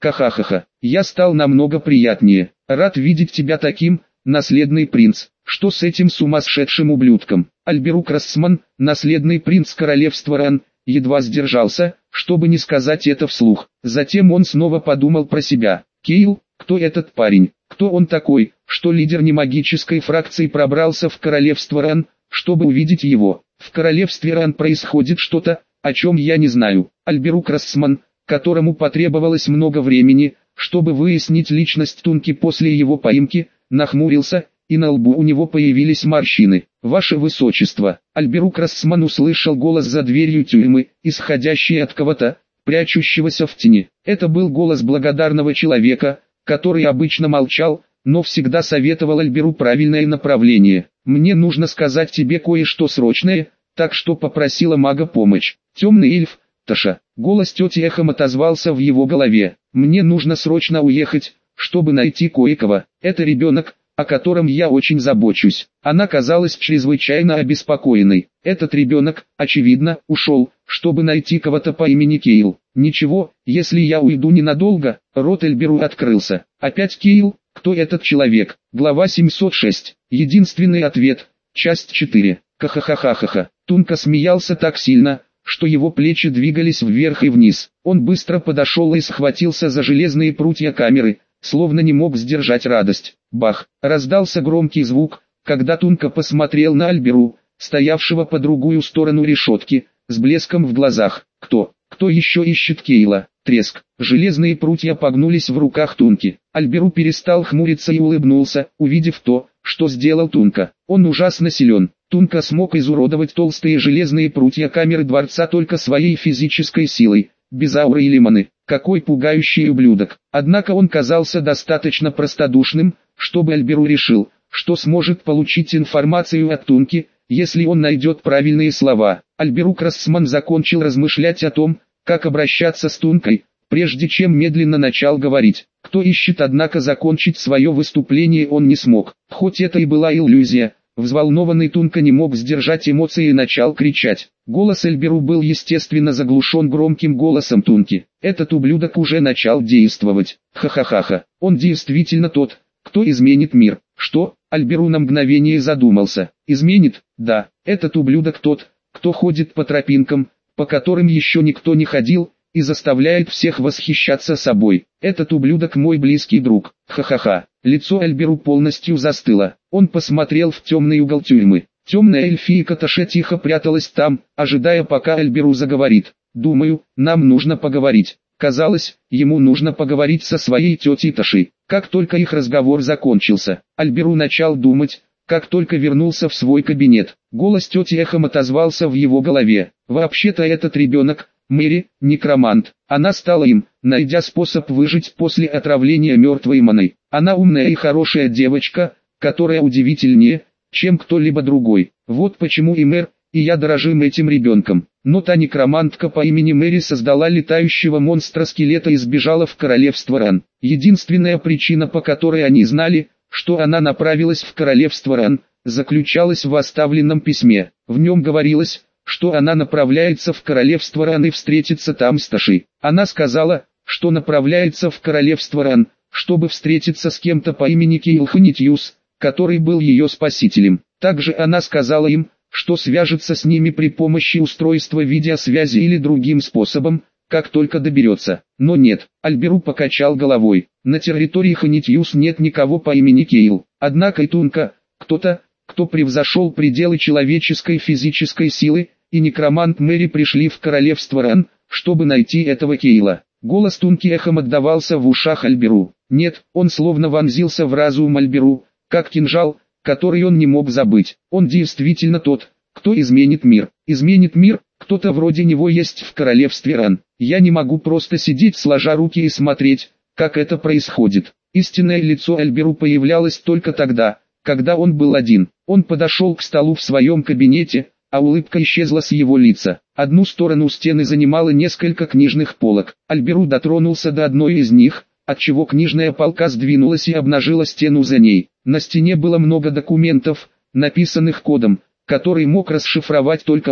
Ха-ха-ха. Я стал намного приятнее. Рад видеть тебя таким, наследный принц. Что с этим сумасшедшим ублюдком? Альберук Рассман, наследный принц королевства Ран, едва сдержался, чтобы не сказать это вслух. Затем он снова подумал про себя. Кейл, кто этот парень? Кто он такой, что лидер немагической фракции пробрался в королевство Ран, чтобы увидеть его? В королевстве Ран происходит что-то, о чем я не знаю. Альберук Рассман, которому потребовалось много времени, чтобы выяснить личность Тунки после его поимки, нахмурился, и на лбу у него появились морщины. «Ваше Высочество!» Альберук Рассман услышал голос за дверью тюрьмы, исходящий от кого-то, прячущегося в тени. Это был голос благодарного человека, который обычно молчал, но всегда советовал Альберу правильное направление. «Мне нужно сказать тебе кое-что срочное, так что попросила мага помощь». Темный эльф, Таша. Голос тети эхом отозвался в его голове. «Мне нужно срочно уехать, чтобы найти кое-кого. Это ребенок, о котором я очень забочусь». Она казалась чрезвычайно обеспокоенной. Этот ребенок, очевидно, ушел, чтобы найти кого-то по имени Кейл. «Ничего, если я уйду ненадолго», рот Альберу открылся. «Опять Кейл? Кто этот человек?» Глава семьсот шесть. Единственный ответ. Часть четыре. Ха-ха-ха-ха-ха. Тунка смеялся так сильно, что его плечи двигались вверх и вниз. Он быстро подошел и схватился за железные прутья камеры, словно не мог сдержать радость. Бах! Раздался громкий звук, когда Тунка посмотрел на Альберу, стоявшего по другую сторону решетки, с блеском в глазах. «Кто? Кто еще ищет Кейла?» Треск. Железные прутья погнулись в руках Тунки. Альберу перестал хмуриться и улыбнулся, увидев то, что сделал Тунка. Он ужасно силен. Тунка смог изуродовать толстые железные прутья камеры дворца только своей физической силой, без ауры или маны. Какой пугающий ублюдок. Однако он казался достаточно простодушным, чтобы Альберу решил, что сможет получить информацию от Тунки, если он найдет правильные слова. Альберук Рассман закончил размышлять о том, как обращаться с Тункой, прежде чем медленно начал говорить. Кто ищет, однако закончить свое выступление он не смог. Хоть это и была иллюзия, взволнованный Тунка не мог сдержать эмоции и начал кричать. Голос Альберу был естественно заглушен громким голосом Тунки. Этот ублюдок уже начал действовать. Ха-ха-ха-ха. Он действительно тот, кто изменит мир. Что? Альберу на мгновение задумался. Изменит? Да. Этот ублюдок тот, кто ходит по тропинкам, по которым еще никто не ходил, и заставляет всех восхищаться собой. Этот ублюдок мой близкий друг. Ха-ха-ха. Лицо Альберу полностью застыло. Он посмотрел в темный угол тюрьмы. Темная эльфийка Таша тихо пряталась там, ожидая, пока Альберу заговорит. «Думаю, нам нужно поговорить». Казалось, ему нужно поговорить со своей тетей Ташей. Как только их разговор закончился, Альберу начал думать, как только вернулся в свой кабинет. Голос тети эхом отозвался в его голове. «Вообще-то этот ребенок, Мэри, некромант. Она стала им, найдя способ выжить после отравления мертвой маной. Она умная и хорошая девочка, которая удивительнее, чем кто-либо другой. Вот почему и мэр, и я дорожим этим ребенком». Но та некромантка по имени Мэри создала летающего монстра-скелета и сбежала в королевство Ран. Единственная причина, по которой они знали, что она направилась в королевство Ран, заключалась в оставленном письме. В нем говорилось, что она направляется в королевство Ран и встретится там с Ташей. Она сказала, что направляется в королевство Ран, чтобы встретиться с кем-то по имени Кейл Ханитьюс, который был ее спасителем. Также она сказала им, что свяжется с ними при помощи устройства видеосвязи или другим способом, как только доберется. Но нет, Альберу покачал головой. На территории Ханитьюс нет никого по имени Кейл. Однако и Тунка, кто-то, кто превзошел пределы человеческой физической силы, и некромант Мэри пришли в королевство Ран, чтобы найти этого Кейла. Голос Тунки эхом отдавался в ушах Альберу. Нет, он словно вонзился в разум Альберу, как кинжал, который он не мог забыть. Он действительно тот, кто изменит мир. Изменит мир, кто-то вроде него есть в королевстве Ран. Я не могу просто сидеть сложа руки и смотреть, как это происходит. Истинное лицо Альберу появлялось только тогда, когда он был один. Он подошел к столу в своем кабинете, а улыбка исчезла с его лица. Одну сторону стены занимало несколько книжных полок. Альберу дотронулся до одной из них, отчего книжная полка сдвинулась и обнажила стену за ней. На стене было много документов, написанных кодом, который мог расшифровать только он.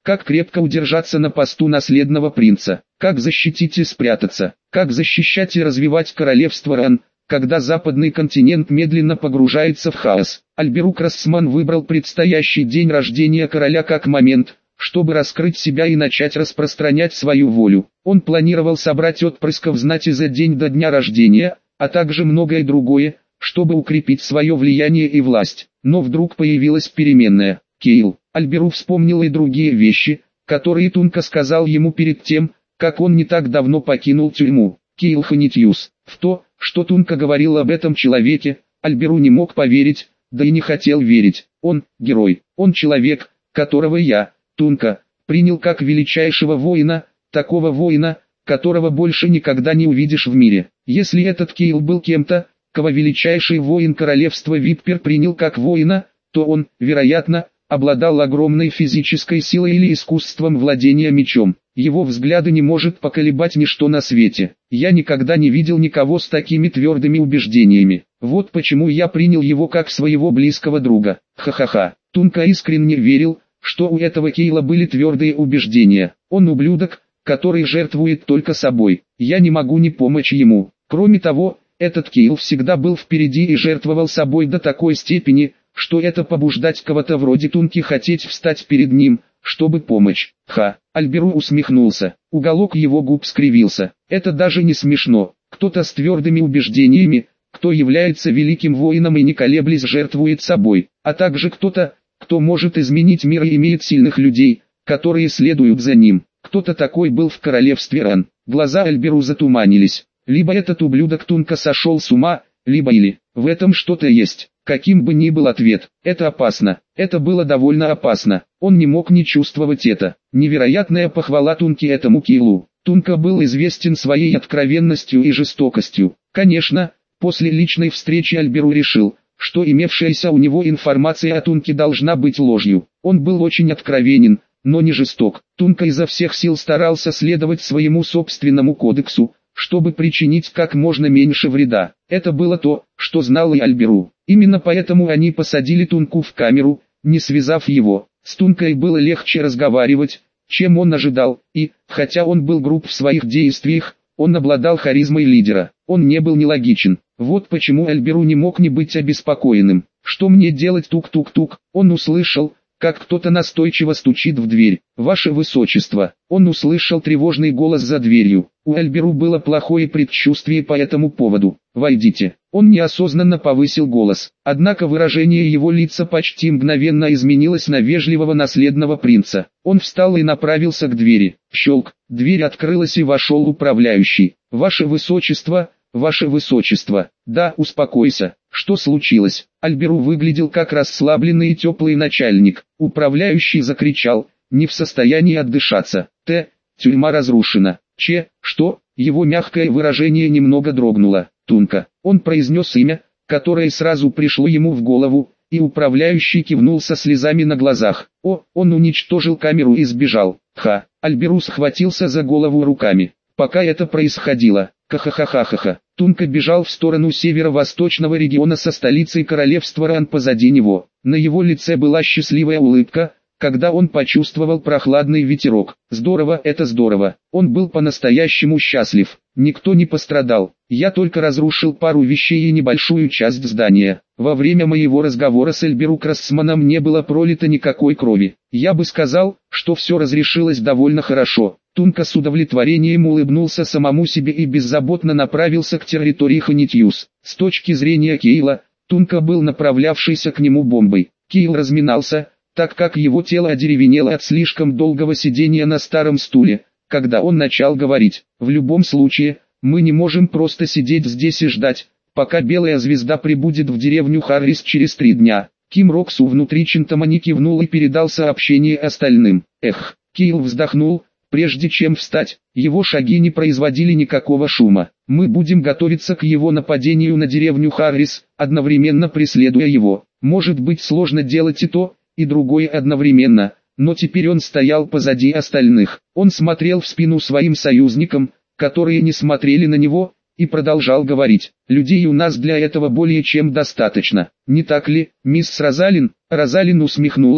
Как крепко удержаться на посту наследного принца, как защитить и спрятаться, как защищать и развивать королевство Ран, когда западный континент медленно погружается в хаос. Альберук Рассман выбрал предстоящий день рождения короля как момент, чтобы раскрыть себя и начать распространять свою волю. Он планировал собрать отпрысков знати за день до дня рождения, а также многое другое, чтобы укрепить свое влияние и власть. Но вдруг появилась переменная. Кейл. Альберу вспомнил и другие вещи, которые Тунка сказал ему перед тем, как он не так давно покинул тюрьму. Кейл Ханитьюс. В то, что Тунка говорил об этом человеке, Альберу не мог поверить, да и не хотел верить. Он – герой, он человек, которого я, Тунка, принял как величайшего воина, такого воина, которого больше никогда не увидишь в мире. Если этот Кейл был кем-то, кого величайший воин королевства Виппер принял как воина, то он, вероятно, обладал огромной физической силой или искусством владения мечом. Его взгляды не может поколебать ничто на свете. Я никогда не видел никого с такими твердыми убеждениями. Вот почему я принял его как своего близкого друга. Ха-ха-ха. Тунка искренне верил, что у этого Кейла были твердые убеждения. Он ублюдок, который жертвует только собой. Я не могу не помочь ему. Кроме того, этот Кейл всегда был впереди и жертвовал собой до такой степени, что это побуждать кого-то вроде Тунки хотеть встать перед ним, чтобы помочь. Ха, Альберу усмехнулся. Уголок его губ скривился. Это даже не смешно. Кто-то с твердыми убеждениями, кто является великим воином и не колеблясь жертвует собой, а также кто-то, кто может изменить мир и имеет сильных людей, которые следуют за ним. Кто-то такой был в королевстве Ран. Глаза Альберу затуманились. Либо этот ублюдок Тунка сошел с ума, либо или в этом что-то есть. Каким бы ни был ответ, это опасно. Это было довольно опасно. Он не мог не чувствовать это. Невероятная похвала Тунки этому Кейлу. Тунка был известен своей откровенностью и жестокостью. Конечно, после личной встречи Альберу решил, что имевшаяся у него информация о Тунке должна быть ложью. Он был очень откровенен, но не жесток. Тунка изо всех сил старался следовать своему собственному кодексу, чтобы причинить как можно меньше вреда. Это было то, что знал и Альберу. Именно поэтому они посадили Тунку в камеру, не связав его. С Тункой было легче разговаривать, чем он ожидал, и, хотя он был груб в своих действиях, он обладал харизмой лидера. Он не был нелогичен. Вот почему Альберу не мог не быть обеспокоенным. Что мне делать, тук-тук-тук? Он услышал, как кто-то настойчиво стучит в дверь. «Ваше Высочество!» Он услышал тревожный голос за дверью. У Альберу было плохое предчувствие по этому поводу. «Войдите!» Он неосознанно повысил голос. Однако выражение его лица почти мгновенно изменилось на вежливого наследного принца. Он встал и направился к двери. Щелк. Дверь открылась и вошел управляющий. «Ваше Высочество! Ваше Высочество!» «Да, успокойся. Что случилось?» Альберу выглядел как расслабленный и теплый начальник. Управляющий закричал, не в состоянии отдышаться. «Т. Тюрьма разрушена». «Че? Что?» Его мягкое выражение немного дрогнуло. «Тунка». Он произнес имя, которое сразу пришло ему в голову, и управляющий кивнул со слезами на глазах. «О, он уничтожил камеру и сбежал». Ха. Альберу схватился за голову руками. Пока это происходило, ха-ха-ха-ха-ха, Тунка бежал в сторону северо-восточного региона со столицей королевства Ран позади него. На его лице была счастливая улыбка, когда он почувствовал прохладный ветерок. Здорово, это здорово. Он был по-настоящему счастлив. Никто не пострадал. Я только разрушил пару вещей и небольшую часть здания. Во время моего разговора с Альберу Рассманом не было пролито никакой крови. Я бы сказал, что все разрешилось довольно хорошо. Тунка с удовлетворением улыбнулся самому себе и беззаботно направился к территории Ханитьюс. С точки зрения Кейла, Тунка был направлявшийся к нему бомбой. Кейл разминался, так как его тело одеревенело от слишком долгого сидения на старом стуле, когда он начал говорить. В любом случае, мы не можем просто сидеть здесь и ждать, пока белая звезда прибудет в деревню Харрис через три дня. Ким Роксу внутри Чинтамани кивнул и передал сообщение остальным. Эх, Кейл вздохнул, прежде чем встать. Его шаги не производили никакого шума. Мы будем готовиться к его нападению на деревню Харрис, одновременно преследуя его. Может быть сложно делать и то, и другое одновременно, но теперь он стоял позади остальных. Он смотрел в спину своим союзникам, которые не смотрели на него, и продолжал говорить. «Людей у нас для этого более чем достаточно. Не так ли, мисс Розалин?» Розалин усмехнулась,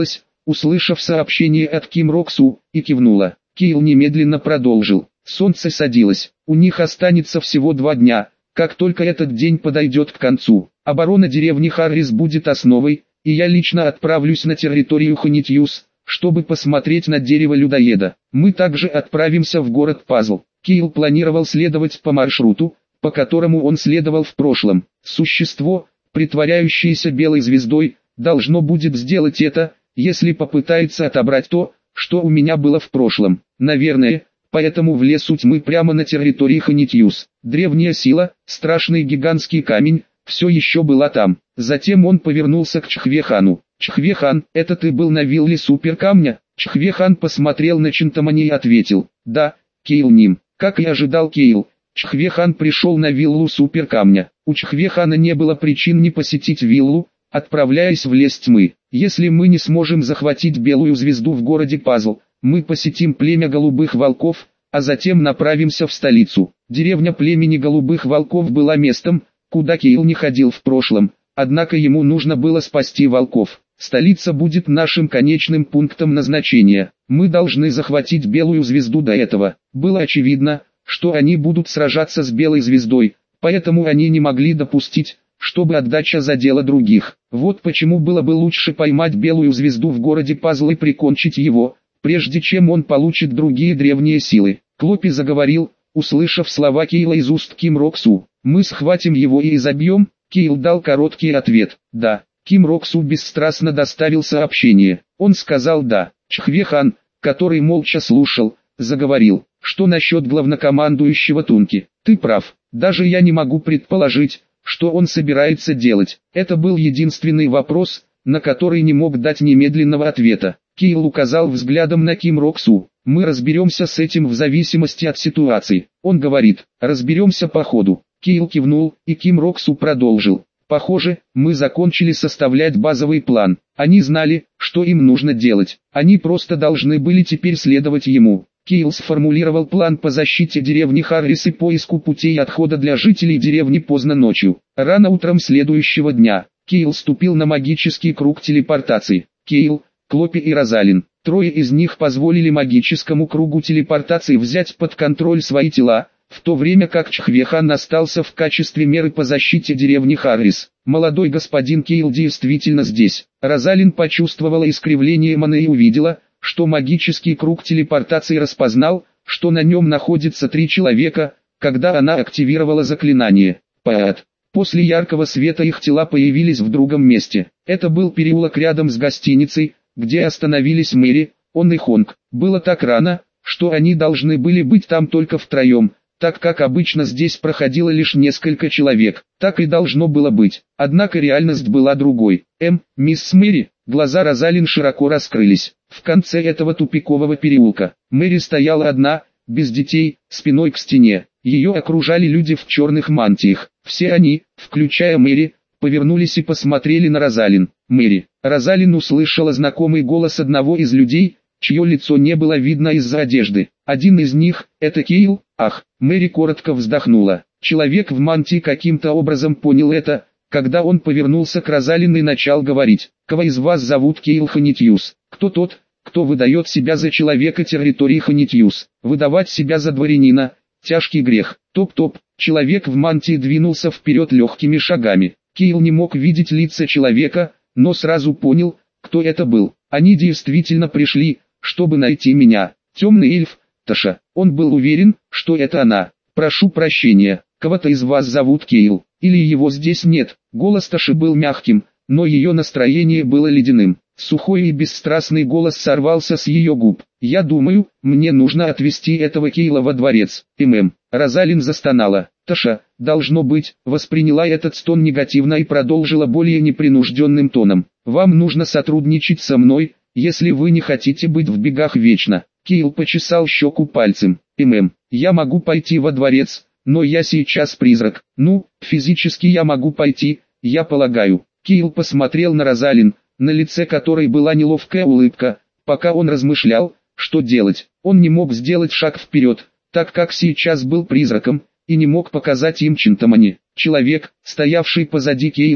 услышав сообщение от Ким Рок-су, и кивнула. Кейл немедленно продолжил. Солнце садилось, у них останется всего два дня. Как только этот день подойдет к концу, оборона деревни Харрис будет основой, и я лично отправлюсь на территорию Хонитьюс, чтобы посмотреть на дерево-людоеда. Мы также отправимся в город Пазл. Кейл планировал следовать по маршруту, по которому он следовал в прошлом. Существо, притворяющееся белой звездой, должно будет сделать это, если попытается отобрать то, что у меня было в прошлом. Наверное, поэтому в лесу тьмы прямо на территории Хонитьюс. Древняя сила, страшный гигантский камень, все еще была там. Затем он повернулся к Чхве-хану. «Чхве-хан, это ты был на вилле суперкамня?» Чхве-хан посмотрел на Чинтамани и ответил: «Да, Кейл Ним». Как и ожидал Кейл, Чхве-хан пришел на виллу суперкамня. У Чхве-хана не было причин не посетить виллу, отправляясь в лес тьмы. «Если мы не сможем захватить белую звезду в городе Пазл, мы посетим племя голубых волков, а затем направимся в столицу». Деревня племени голубых волков была местом, куда Кейл не ходил в прошлом, однако ему нужно было спасти волков. «Столица будет нашим конечным пунктом назначения. Мы должны захватить белую звезду до этого». Было очевидно, что они будут сражаться с белой звездой, поэтому они не могли допустить, чтобы отдача задела других. Вот почему было бы лучше поймать белую звезду в городе Пазл и прикончить его, прежде чем он получит другие древние силы. Клопи заговорил, услышав слова Кейла из уст Ким Рок-су. «Мы схватим его и изобьем?» Кейл дал короткий ответ: «Да». Ким Рок-су бесстрастно доставил сообщение. Он сказал «да». Чхве-хан, который молча слушал, заговорил: «Что насчет главнокомандующего Тунки? Ты прав, даже я не могу предположить, что он собирается делать». Это был единственный вопрос, на который не мог дать немедленного ответа. Кейл указал взглядом на Ким Рок-су. «Мы разберемся с этим в зависимости от ситуации». Он говорит: «Разберемся по ходу». Кейл кивнул, и Ким Рок-су продолжил: «Похоже, мы закончили составлять базовый план. Они знали, что им нужно делать. Они просто должны были теперь следовать ему». Кейл сформулировал план по защите деревни Харрис и поиску путей отхода для жителей деревни поздно ночью. Рано утром следующего дня, Кейл ступил на магический круг телепортации. Кейл, Клопи и Розалин. Трое из них позволили магическому кругу телепортации взять под контроль свои тела, в то время как Чхве-хан остался в качестве меры по защите деревни Харрис. «Молодой господин Кейл действительно здесь». Розалин почувствовала искривление маны и увидела, что магический круг телепортации распознал, что на нем находится три человека, когда она активировала заклинание. Паат. После яркого света их тела появились в другом месте. Это был переулок рядом с гостиницей, где остановились Мэри, он и Хонг. Было так рано, что они должны были быть там только втроем, так как обычно здесь проходило лишь несколько человек. Так и должно было быть. Однако реальность была другой. «Эм, мисс Мэри». Глаза Розалин широко раскрылись. В конце этого тупикового переулка Мэри стояла одна, без детей, спиной к стене. Ее окружали люди в черных мантиях. Все они, включая Мэри, повернулись и посмотрели на Розалин. «Мэри». Розалин услышала знакомый голос одного из людей, чье лицо не было видно из-за одежды. Один из них — это Кейл. Ах, Мэри коротко вздохнула. Человек в мантии каким-то образом понял это, когда он повернулся к Розалин и начал говорить. «Кого из вас зовут Кейл Хонитьюс? Кто тот, кто выдает себя за человека территории Хонитьюс? Выдавать себя за дворянина – тяжкий грех». Топ-топ. Человек в мантии двинулся вперед легкими шагами. Кейл не мог видеть лица человека, но сразу понял, кто это был. «Они действительно пришли, чтобы найти меня. Темный эльф, Таша». Он был уверен, что это она. «Прошу прощения, кого-то из вас зовут Кейл, или его здесь нет». Голос Таши был мягким, но ее настроение было ледяным. Сухой и бесстрастный голос сорвался с ее губ. «Я думаю, мне нужно отвезти этого Кейла во дворец». ММ. Розалин застонала. Таша, должно быть, восприняла этот стон негативно и продолжила более непринужденным тоном. «Вам нужно сотрудничать со мной, если вы не хотите быть в бегах вечно». Кейл почесал щеку пальцем. «ММ, я могу пойти во дворец, но я сейчас призрак. Ну, физически я могу пойти, я полагаю». Кейл посмотрел на Розалин, на лице которой была неловкая улыбка, пока он размышлял, что делать. Он не мог сделать шаг вперед, так как сейчас был призраком, и не мог показать им Чинтамани. Человек, стоявший позади Кейла,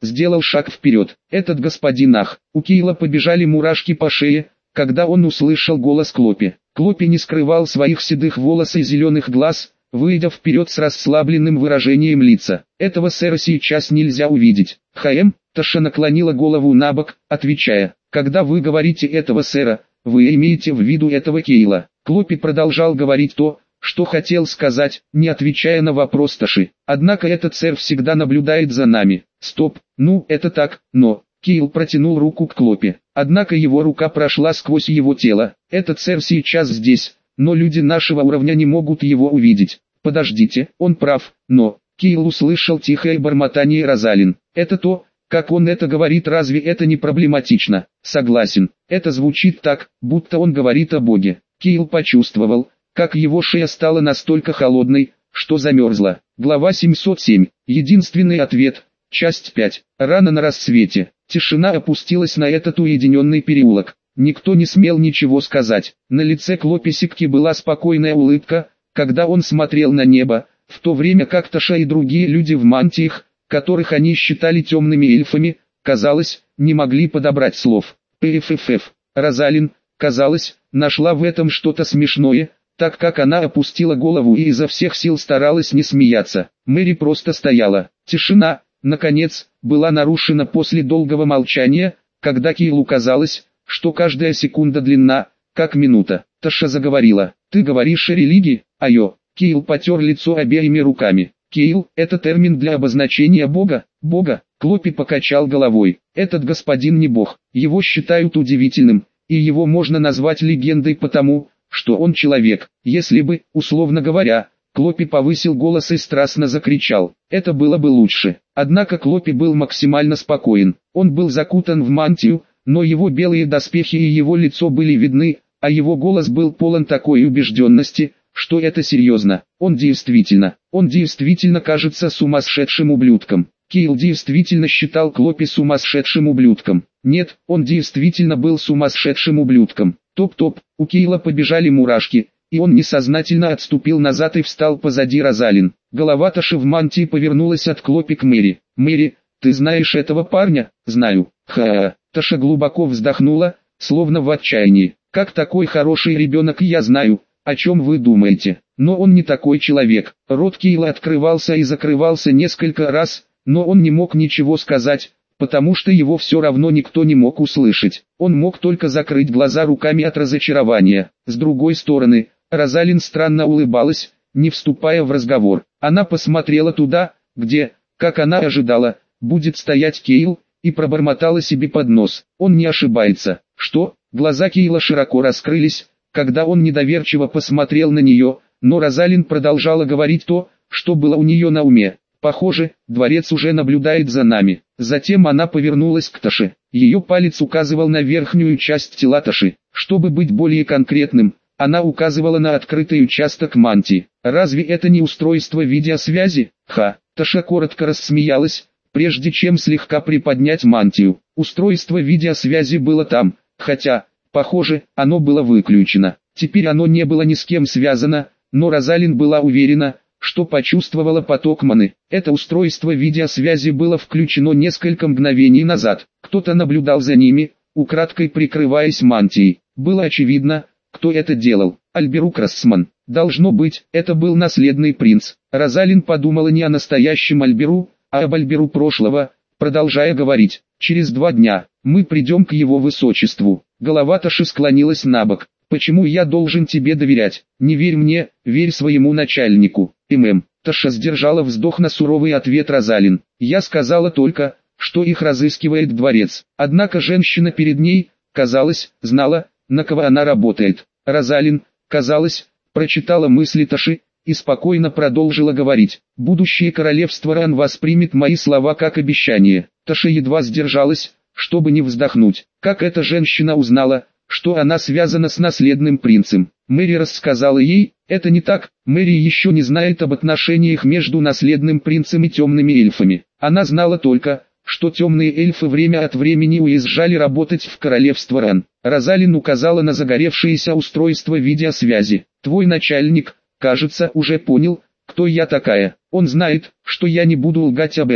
сделал шаг вперед. Этот господин ах. У Кейла побежали мурашки по шее, когда он услышал голос Клопи. Клопи не скрывал своих седых волос и зеленых глаз, выйдя вперед с расслабленным выражением лица. Этого сэра сейчас нельзя увидеть. Хэм, Таша наклонила голову набок, отвечая, когда вы говорите этого сэра, вы имеете в виду этого Кейла. Клопи продолжал говорить то, что хотел сказать, не отвечая на вопрос Таши. Однако этот сэр всегда наблюдает за нами. Стоп, ну это так, но... Кейл протянул руку к Клопи. Однако его рука прошла сквозь его тело. Этот сэр сейчас здесь, но люди нашего уровня не могут его увидеть. Подождите, он прав, но... Кейл услышал тихое бормотание Розалин. Это то, как он это говорит, разве это не проблематично? Согласен, это звучит так, будто он говорит о Боге. Кейл почувствовал, как его шея стала настолько холодной, что замерзла. Глава семьсот семь. Единственный ответ. Часть пять. Рано на рассвете. Тишина опустилась на этот уединенный переулок. Никто не смел ничего сказать. На лице Клопи Сикки была спокойная улыбка, когда он смотрел на небо, в то время как Таша и другие люди в мантиях, которых они считали темными эльфами, казалось, не могли подобрать слов. Пффф. Розалин, казалось, нашла в этом что-то смешное, так как она опустила голову и изо всех сил старалась не смеяться. Мэри просто стояла. Тишина, наконец, была нарушена после долгого молчания, когда Кейлу казалось, что каждая секунда длинна, как минута. Таша заговорила. «Ты говоришь о религии, Айо?» Кейл потер лицо обеими руками. «Кейл, это термин для обозначения Бога, Бога?» Клопи покачал головой. «Этот господин не Бог, его считают удивительным, и его можно назвать легендой потому, что он человек. Если бы, условно говоря...» Клопи повысил голос и страстно закричал. Это было бы лучше. Однако Клопи был максимально спокоен. Он был закутан в мантию, но его белые доспехи и его лицо были видны, а его голос был полон такой убежденности, что это серьезно. Он действительно, он действительно кажется сумасшедшим ублюдком. Кейл действительно считал Клопи сумасшедшим ублюдком. Нет, он действительно был сумасшедшим ублюдком. Топ-топ, у Кейла побежали мурашки, и он несознательно отступил назад и встал позади Розалин. Голова Таши в мантии повернулась от Клопи к Мэри. «Мэри, ты знаешь этого парня?» «Знаю». «Ха-ха». Таша глубоко вздохнула, словно в отчаянии. «Как такой хороший ребенок я знаю, о чем вы думаете. Но он не такой человек». Рот Кейла открывался и закрывался несколько раз, но он не мог ничего сказать, потому что его все равно никто не мог услышать. Он мог только закрыть глаза руками от разочарования. С другой стороны, Розалин странно улыбалась, не вступая в разговор. Она посмотрела туда, где, как она ожидала, будет стоять Кейл, и пробормотала себе под нос. Он не ошибается. Что? Глаза Кейла широко раскрылись, когда он недоверчиво посмотрел на нее, но Розалин продолжала говорить то, что было у нее на уме. Похоже, дворец уже наблюдает за нами. Затем она повернулась к Таше. Ее палец указывал на верхнюю часть тела Таши. Чтобы быть более конкретным, она указывала на открытый участок мантии. Разве это не устройство видеосвязи? Ха. Таша коротко рассмеялась, прежде чем слегка приподнять мантию. Устройство видеосвязи было там, хотя, похоже, оно было выключено. Теперь оно не было ни с кем связано, но Розалин была уверена, что почувствовала поток маны. Это устройство видеосвязи было включено несколько мгновений назад. Кто-то наблюдал за ними, украдкой прикрываясь мантией. Было очевидно, кто это делал. Альберук Рассман. Должно быть, это был наследный принц. Розалин подумала не о настоящем Альберу, а об Альберу прошлого, продолжая говорить. Через два дня, мы придем к его высочеству. Голова Таши склонилась набок. Почему я должен тебе доверять? Не верь мне, верь своему начальнику. ММ. Таша сдержала вздох на суровый ответ Розалин. Я сказала только, что их разыскивает дворец. Однако женщина перед ней, казалось, знала, на кого она работает. Розалин, казалось, прочитала мысли Таши и спокойно продолжила говорить. Будущее королевство Ран воспримет мои слова как обещание. Таша едва сдержалась, чтобы не вздохнуть. Как эта женщина узнала, что она связана с наследным принцем? Мэри рассказала ей, это не так, Мэри еще не знает об отношениях между наследным принцем и темными эльфами. Она знала только, что темные эльфы время от времени уезжали работать в королевство Ран. Розалин указала на загоревшееся устройство видеосвязи. Твой начальник, кажется, уже понял, кто я такая. Он знает, что я не буду лгать об этом.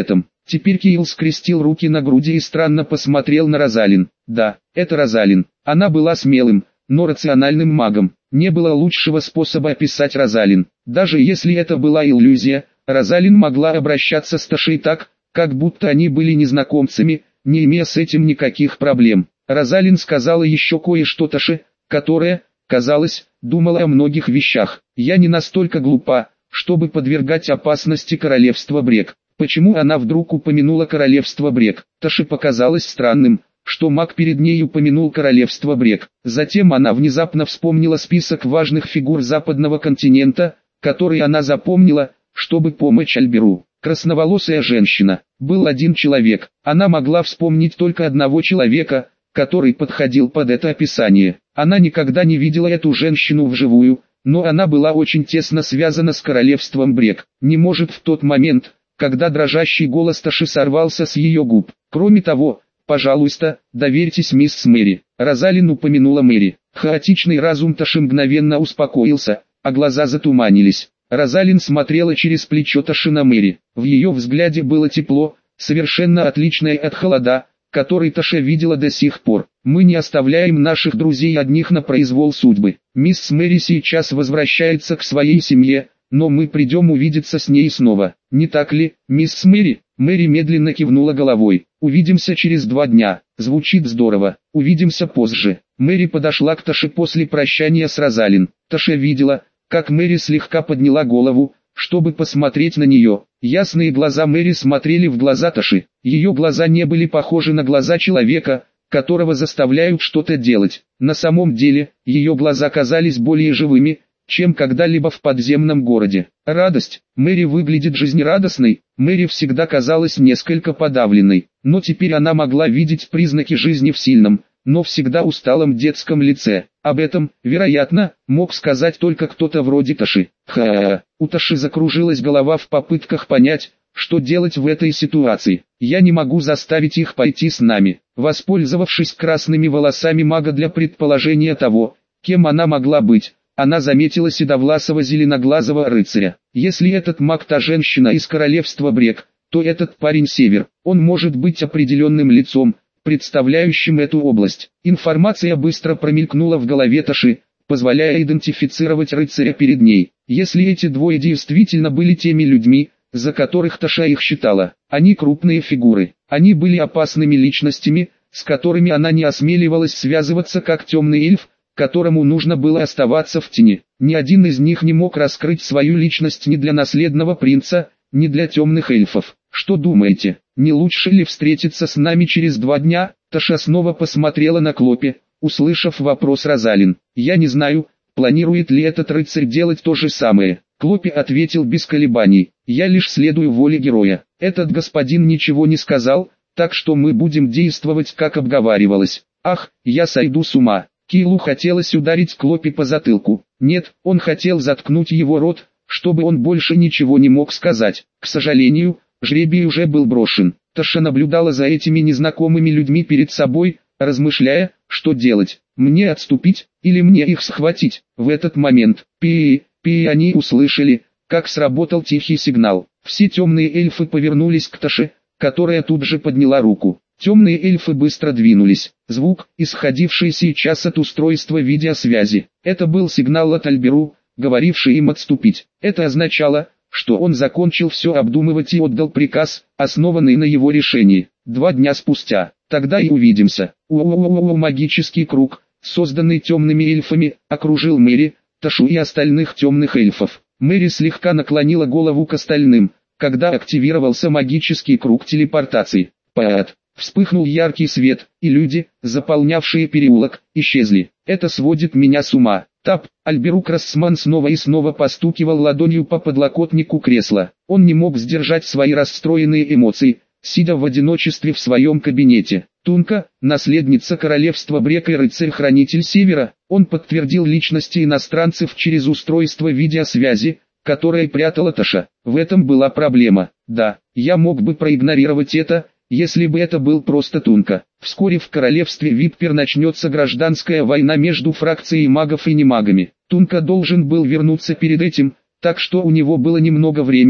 Теперь Киил скрестил руки на груди и странно посмотрел на Розалин. Да, это Розалин. Она была смелым, но рациональным магом. Не было лучшего способа описать Розалин. Даже если это была иллюзия, Розалин могла обращаться с Ташей так, как будто они были незнакомцами, не имея с этим никаких проблем. Розалин сказала еще кое-что Таше, которая, казалось, думала о многих вещах. «Я не настолько глупа, чтобы подвергать опасности королевство Брек». Почему она вдруг упомянула королевство Брек? Таше показалось странным, что маг перед ней упомянул королевство Брек. Затем она внезапно вспомнила список важных фигур западного континента, который она запомнила, чтобы помочь Альберу. Красноволосая женщина. Был один человек. Она могла вспомнить только одного человека, который подходил под это описание. Она никогда не видела эту женщину вживую, но она была очень тесно связана с королевством Брек. Не может в тот момент, когда дрожащий голос Таши сорвался с ее губ. Кроме того, пожалуйста, доверьтесь мисс Мэри. Розалин упомянула Мэри. Хаотичный разум Таши мгновенно успокоился, а глаза затуманились. Розалин смотрела через плечо Таши на Мэри. В ее взгляде было тепло, совершенно отличное от холода, который Таша видела до сих пор. Мы не оставляем наших друзей одних на произвол судьбы. Мисс Мэри сейчас возвращается к своей семье, но мы придем увидеться с ней снова. Не так ли, мисс Мэри? Мэри медленно кивнула головой. Увидимся через два дня. Звучит здорово. Увидимся позже. Мэри подошла к Таше после прощания с Розалин. Таша видела, как Мэри слегка подняла голову, чтобы посмотреть на нее. Ясные глаза Мэри смотрели в глаза Таши. Ее глаза не были похожи на глаза человека, которого заставляют что-то делать. На самом деле, ее глаза казались более живыми, чем когда-либо в подземном городе. Радость. Мэри выглядит жизнерадостной. Мэри всегда казалась несколько подавленной, но теперь она могла видеть признаки жизни в сильном, но всегда усталом детском лице. Об этом, вероятно, мог сказать только кто-то вроде Таши. Ха-ха-ха. У Таши закружилась голова в попытках понять, что делать в этой ситуации. Я не могу заставить их пойти с нами. Воспользовавшись красными волосами мага для предположения того, кем она могла быть, она заметила седовласого зеленоглазого рыцаря. Если этот маг та женщина из королевства Брек, то этот парень Север. Он может быть определенным лицом, представляющим эту область. Информация быстро промелькнула в голове Таши, позволяя идентифицировать рыцаря перед ней. Если эти двое действительно были теми людьми, за которых Таша их считала, они крупные фигуры. Они были опасными личностями, с которыми она не осмеливалась связываться как темный эльф, которому нужно было оставаться в тени. Ни один из них не мог раскрыть свою личность ни для наследного принца, ни для темных эльфов. Что думаете, не лучше ли встретиться с нами через два дня? Таша снова посмотрела на Клопи, услышав вопрос Розалин. Я не знаю, планирует ли этот рыцарь делать то же самое. Клопи ответил без колебаний. Я лишь следую воле героя. Этот господин ничего не сказал, так что мы будем действовать как обговаривалось. Ах, я сойду с ума. Киилу хотелось ударить Клопи по затылку. Нет, он хотел заткнуть его рот, чтобы он больше ничего не мог сказать. К сожалению, жребий уже был брошен. Таша наблюдала за этими незнакомыми людьми перед собой, размышляя, что делать. Мне отступить, или мне их схватить? В этот момент, пи пи они услышали, как сработал тихий сигнал. Все темные эльфы повернулись к Таше, которая тут же подняла руку. Темные эльфы быстро двинулись. Звук, исходивший сейчас от устройства видеосвязи. Это был сигнал от Альберу, говоривший им отступить. Это означало, что он закончил все обдумывать и отдал приказ, основанный на его решении. Два дня спустя. Тогда и увидимся. У-у-у-у-у магический круг, созданный темными эльфами, окружил Мэри, Ташу и остальных темных эльфов. Мэри слегка наклонила голову к остальным, когда активировался магический круг телепортации. Пэт. Вспыхнул яркий свет, и люди, заполнявшие переулок, исчезли. Это сводит меня с ума. Тап, Альберу Крассман снова и снова постукивал ладонью по подлокотнику кресла. Он не мог сдержать свои расстроенные эмоции, сидя в одиночестве в своем кабинете. Тунка, наследница королевства Брек и рыцарь-хранитель Севера, он подтвердил личности иностранцев через устройство видеосвязи, которое прятала Таша. В этом была проблема. Да, я мог бы проигнорировать это, если бы это был просто Тунка. Вскоре в королевстве Виппер начнется гражданская война между фракцией магов и немагами. Тунка должен был вернуться перед этим, так что у него было немного времени,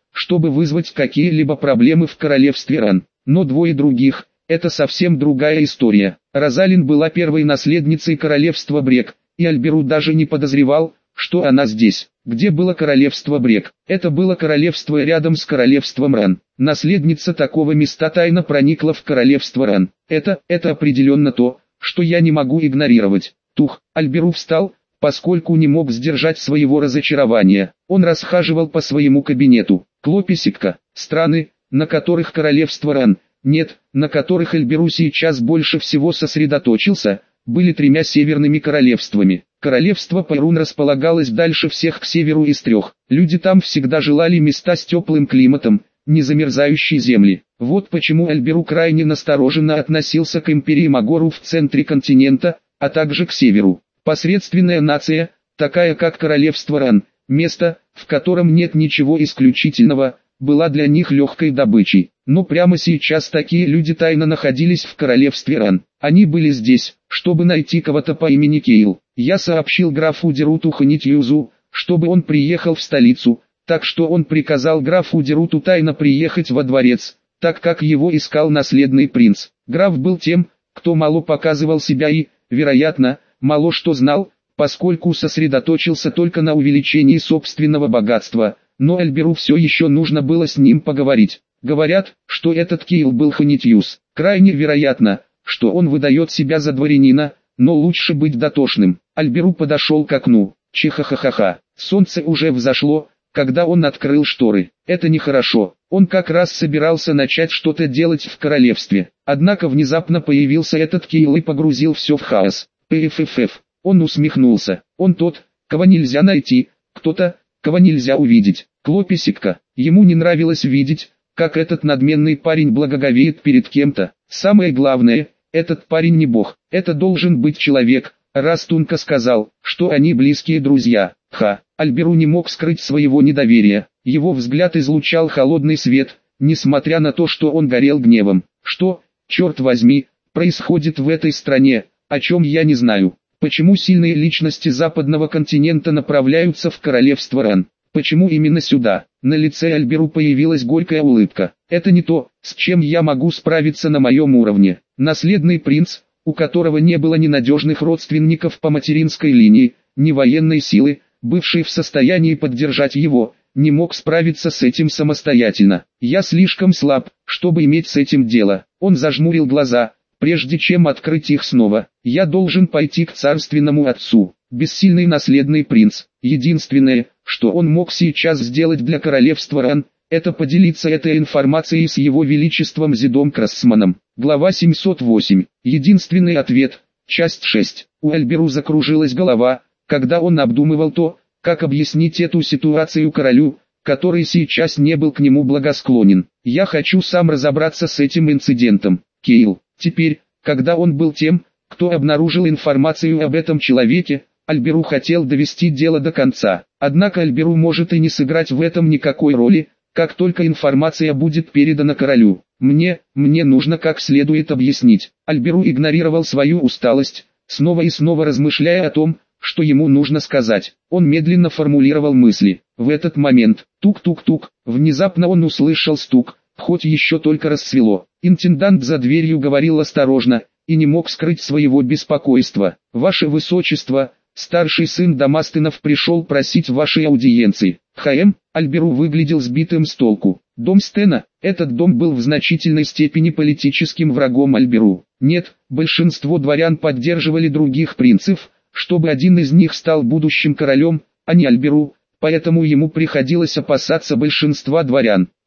чтобы вызвать какие-либо проблемы в королевстве Ран. Но двое других – это совсем другая история. Розалин была первой наследницей королевства Брек, и Альберу даже не подозревал, что она здесь. Где было королевство Брек? Это было королевство рядом с королевством Ран. Наследница такого места тайно проникла в королевство Ран. Это, это определенно то, что я не могу игнорировать. Тух, Альберу встал, поскольку не мог сдержать своего разочарования. Он расхаживал по своему кабинету. Клописикка, страны, на которых королевство Ран, нет, на которых Альберу сейчас больше всего сосредоточился, были тремя северными королевствами. Королевство Пайрун располагалось дальше всех к северу из трех. Люди там всегда желали места с теплым климатом, не замерзающие земли. Вот почему Альберу крайне настороженно относился к империи Магору в центре континента, а также к северу. Посредственная нация, такая как королевство Ран, место, в котором нет ничего исключительного, была для них легкой добычей. Но прямо сейчас такие люди тайно находились в королевстве Ран. Они были здесь, чтобы найти кого-то по имени Кейл. Я сообщил графу Деруту Ханитьюзу, чтобы он приехал в столицу, так что он приказал графу Деруту тайно приехать во дворец, так как его искал наследный принц. Граф был тем, кто мало показывал себя и, вероятно, мало что знал, поскольку сосредоточился только на увеличении собственного богатства, но Альберу все еще нужно было с ним поговорить. Говорят, что этот Кейл был Ханитьюз. Крайне вероятно, что он выдает себя за дворянина, но лучше быть дотошным. Альберу подошел к окну. Чихахахаха. Солнце уже взошло, когда он открыл шторы. Это нехорошо. Он как раз собирался начать что-то делать в королевстве. Однако внезапно появился этот Кейл и погрузил все в хаос. Пффф. Он усмехнулся. Он тот, кого нельзя найти, кто-то, кого нельзя увидеть. Клописикка. Ему не нравилось видеть, как этот надменный парень благоговеет перед кем-то. Самое главное, этот парень не бог, это должен быть человек, раз Тунка сказал, что они близкие друзья. Ха, Альберу не мог скрыть своего недоверия, его взгляд излучал холодный свет, несмотря на то, что он горел гневом. Что, черт возьми, происходит в этой стране, о чем я не знаю? Почему сильные личности западного континента направляются в королевство Ран? Почему именно сюда? На лице Альберу появилась горькая улыбка. Это не то, с чем я могу справиться на моем уровне. Наследный принц, у которого не было ни надежных родственников по материнской линии, ни военной силы, бывший в состоянии поддержать его, не мог справиться с этим самостоятельно. Я слишком слаб, чтобы иметь с этим дело. Он зажмурил глаза, прежде чем открыть их снова. Я должен пойти к царственному отцу. Бессильный наследный принц. Единственное, что он мог сейчас сделать для королевства Ран, это поделиться этой информацией с его величеством Зидом Красманом. Глава семьсот восемь. Единственный ответ. Часть шесть. У Альберу закружилась голова, когда он обдумывал то, как объяснить эту ситуацию королю, который сейчас не был к нему благосклонен. Я хочу сам разобраться с этим инцидентом. Кейл. Теперь, когда он был тем, кто обнаружил информацию об этом человеке, Альберу хотел довести дело до конца. Однако Альберу может и не сыграть в этом никакой роли, как только информация будет передана королю. Мне, мне нужно как следует объяснить. Альберу игнорировал свою усталость, снова и снова размышляя о том, что ему нужно сказать. Он медленно формулировал мысли. В этот момент, тук-тук-тук, внезапно он услышал стук, хоть еще только рассвело. Интендант за дверью говорил осторожно, и не мог скрыть своего беспокойства. «Ваше Высочество, старший сын Дамастынов пришел просить вашей аудиенции». ХМ, Альберу выглядел сбитым с толку. Дом Стена, этот дом был в значительной степени политическим врагом Альберу. Нет, большинство дворян поддерживали других принцев, чтобы один из них стал будущим королем, а не Альберу, поэтому ему приходилось опасаться большинства дворян.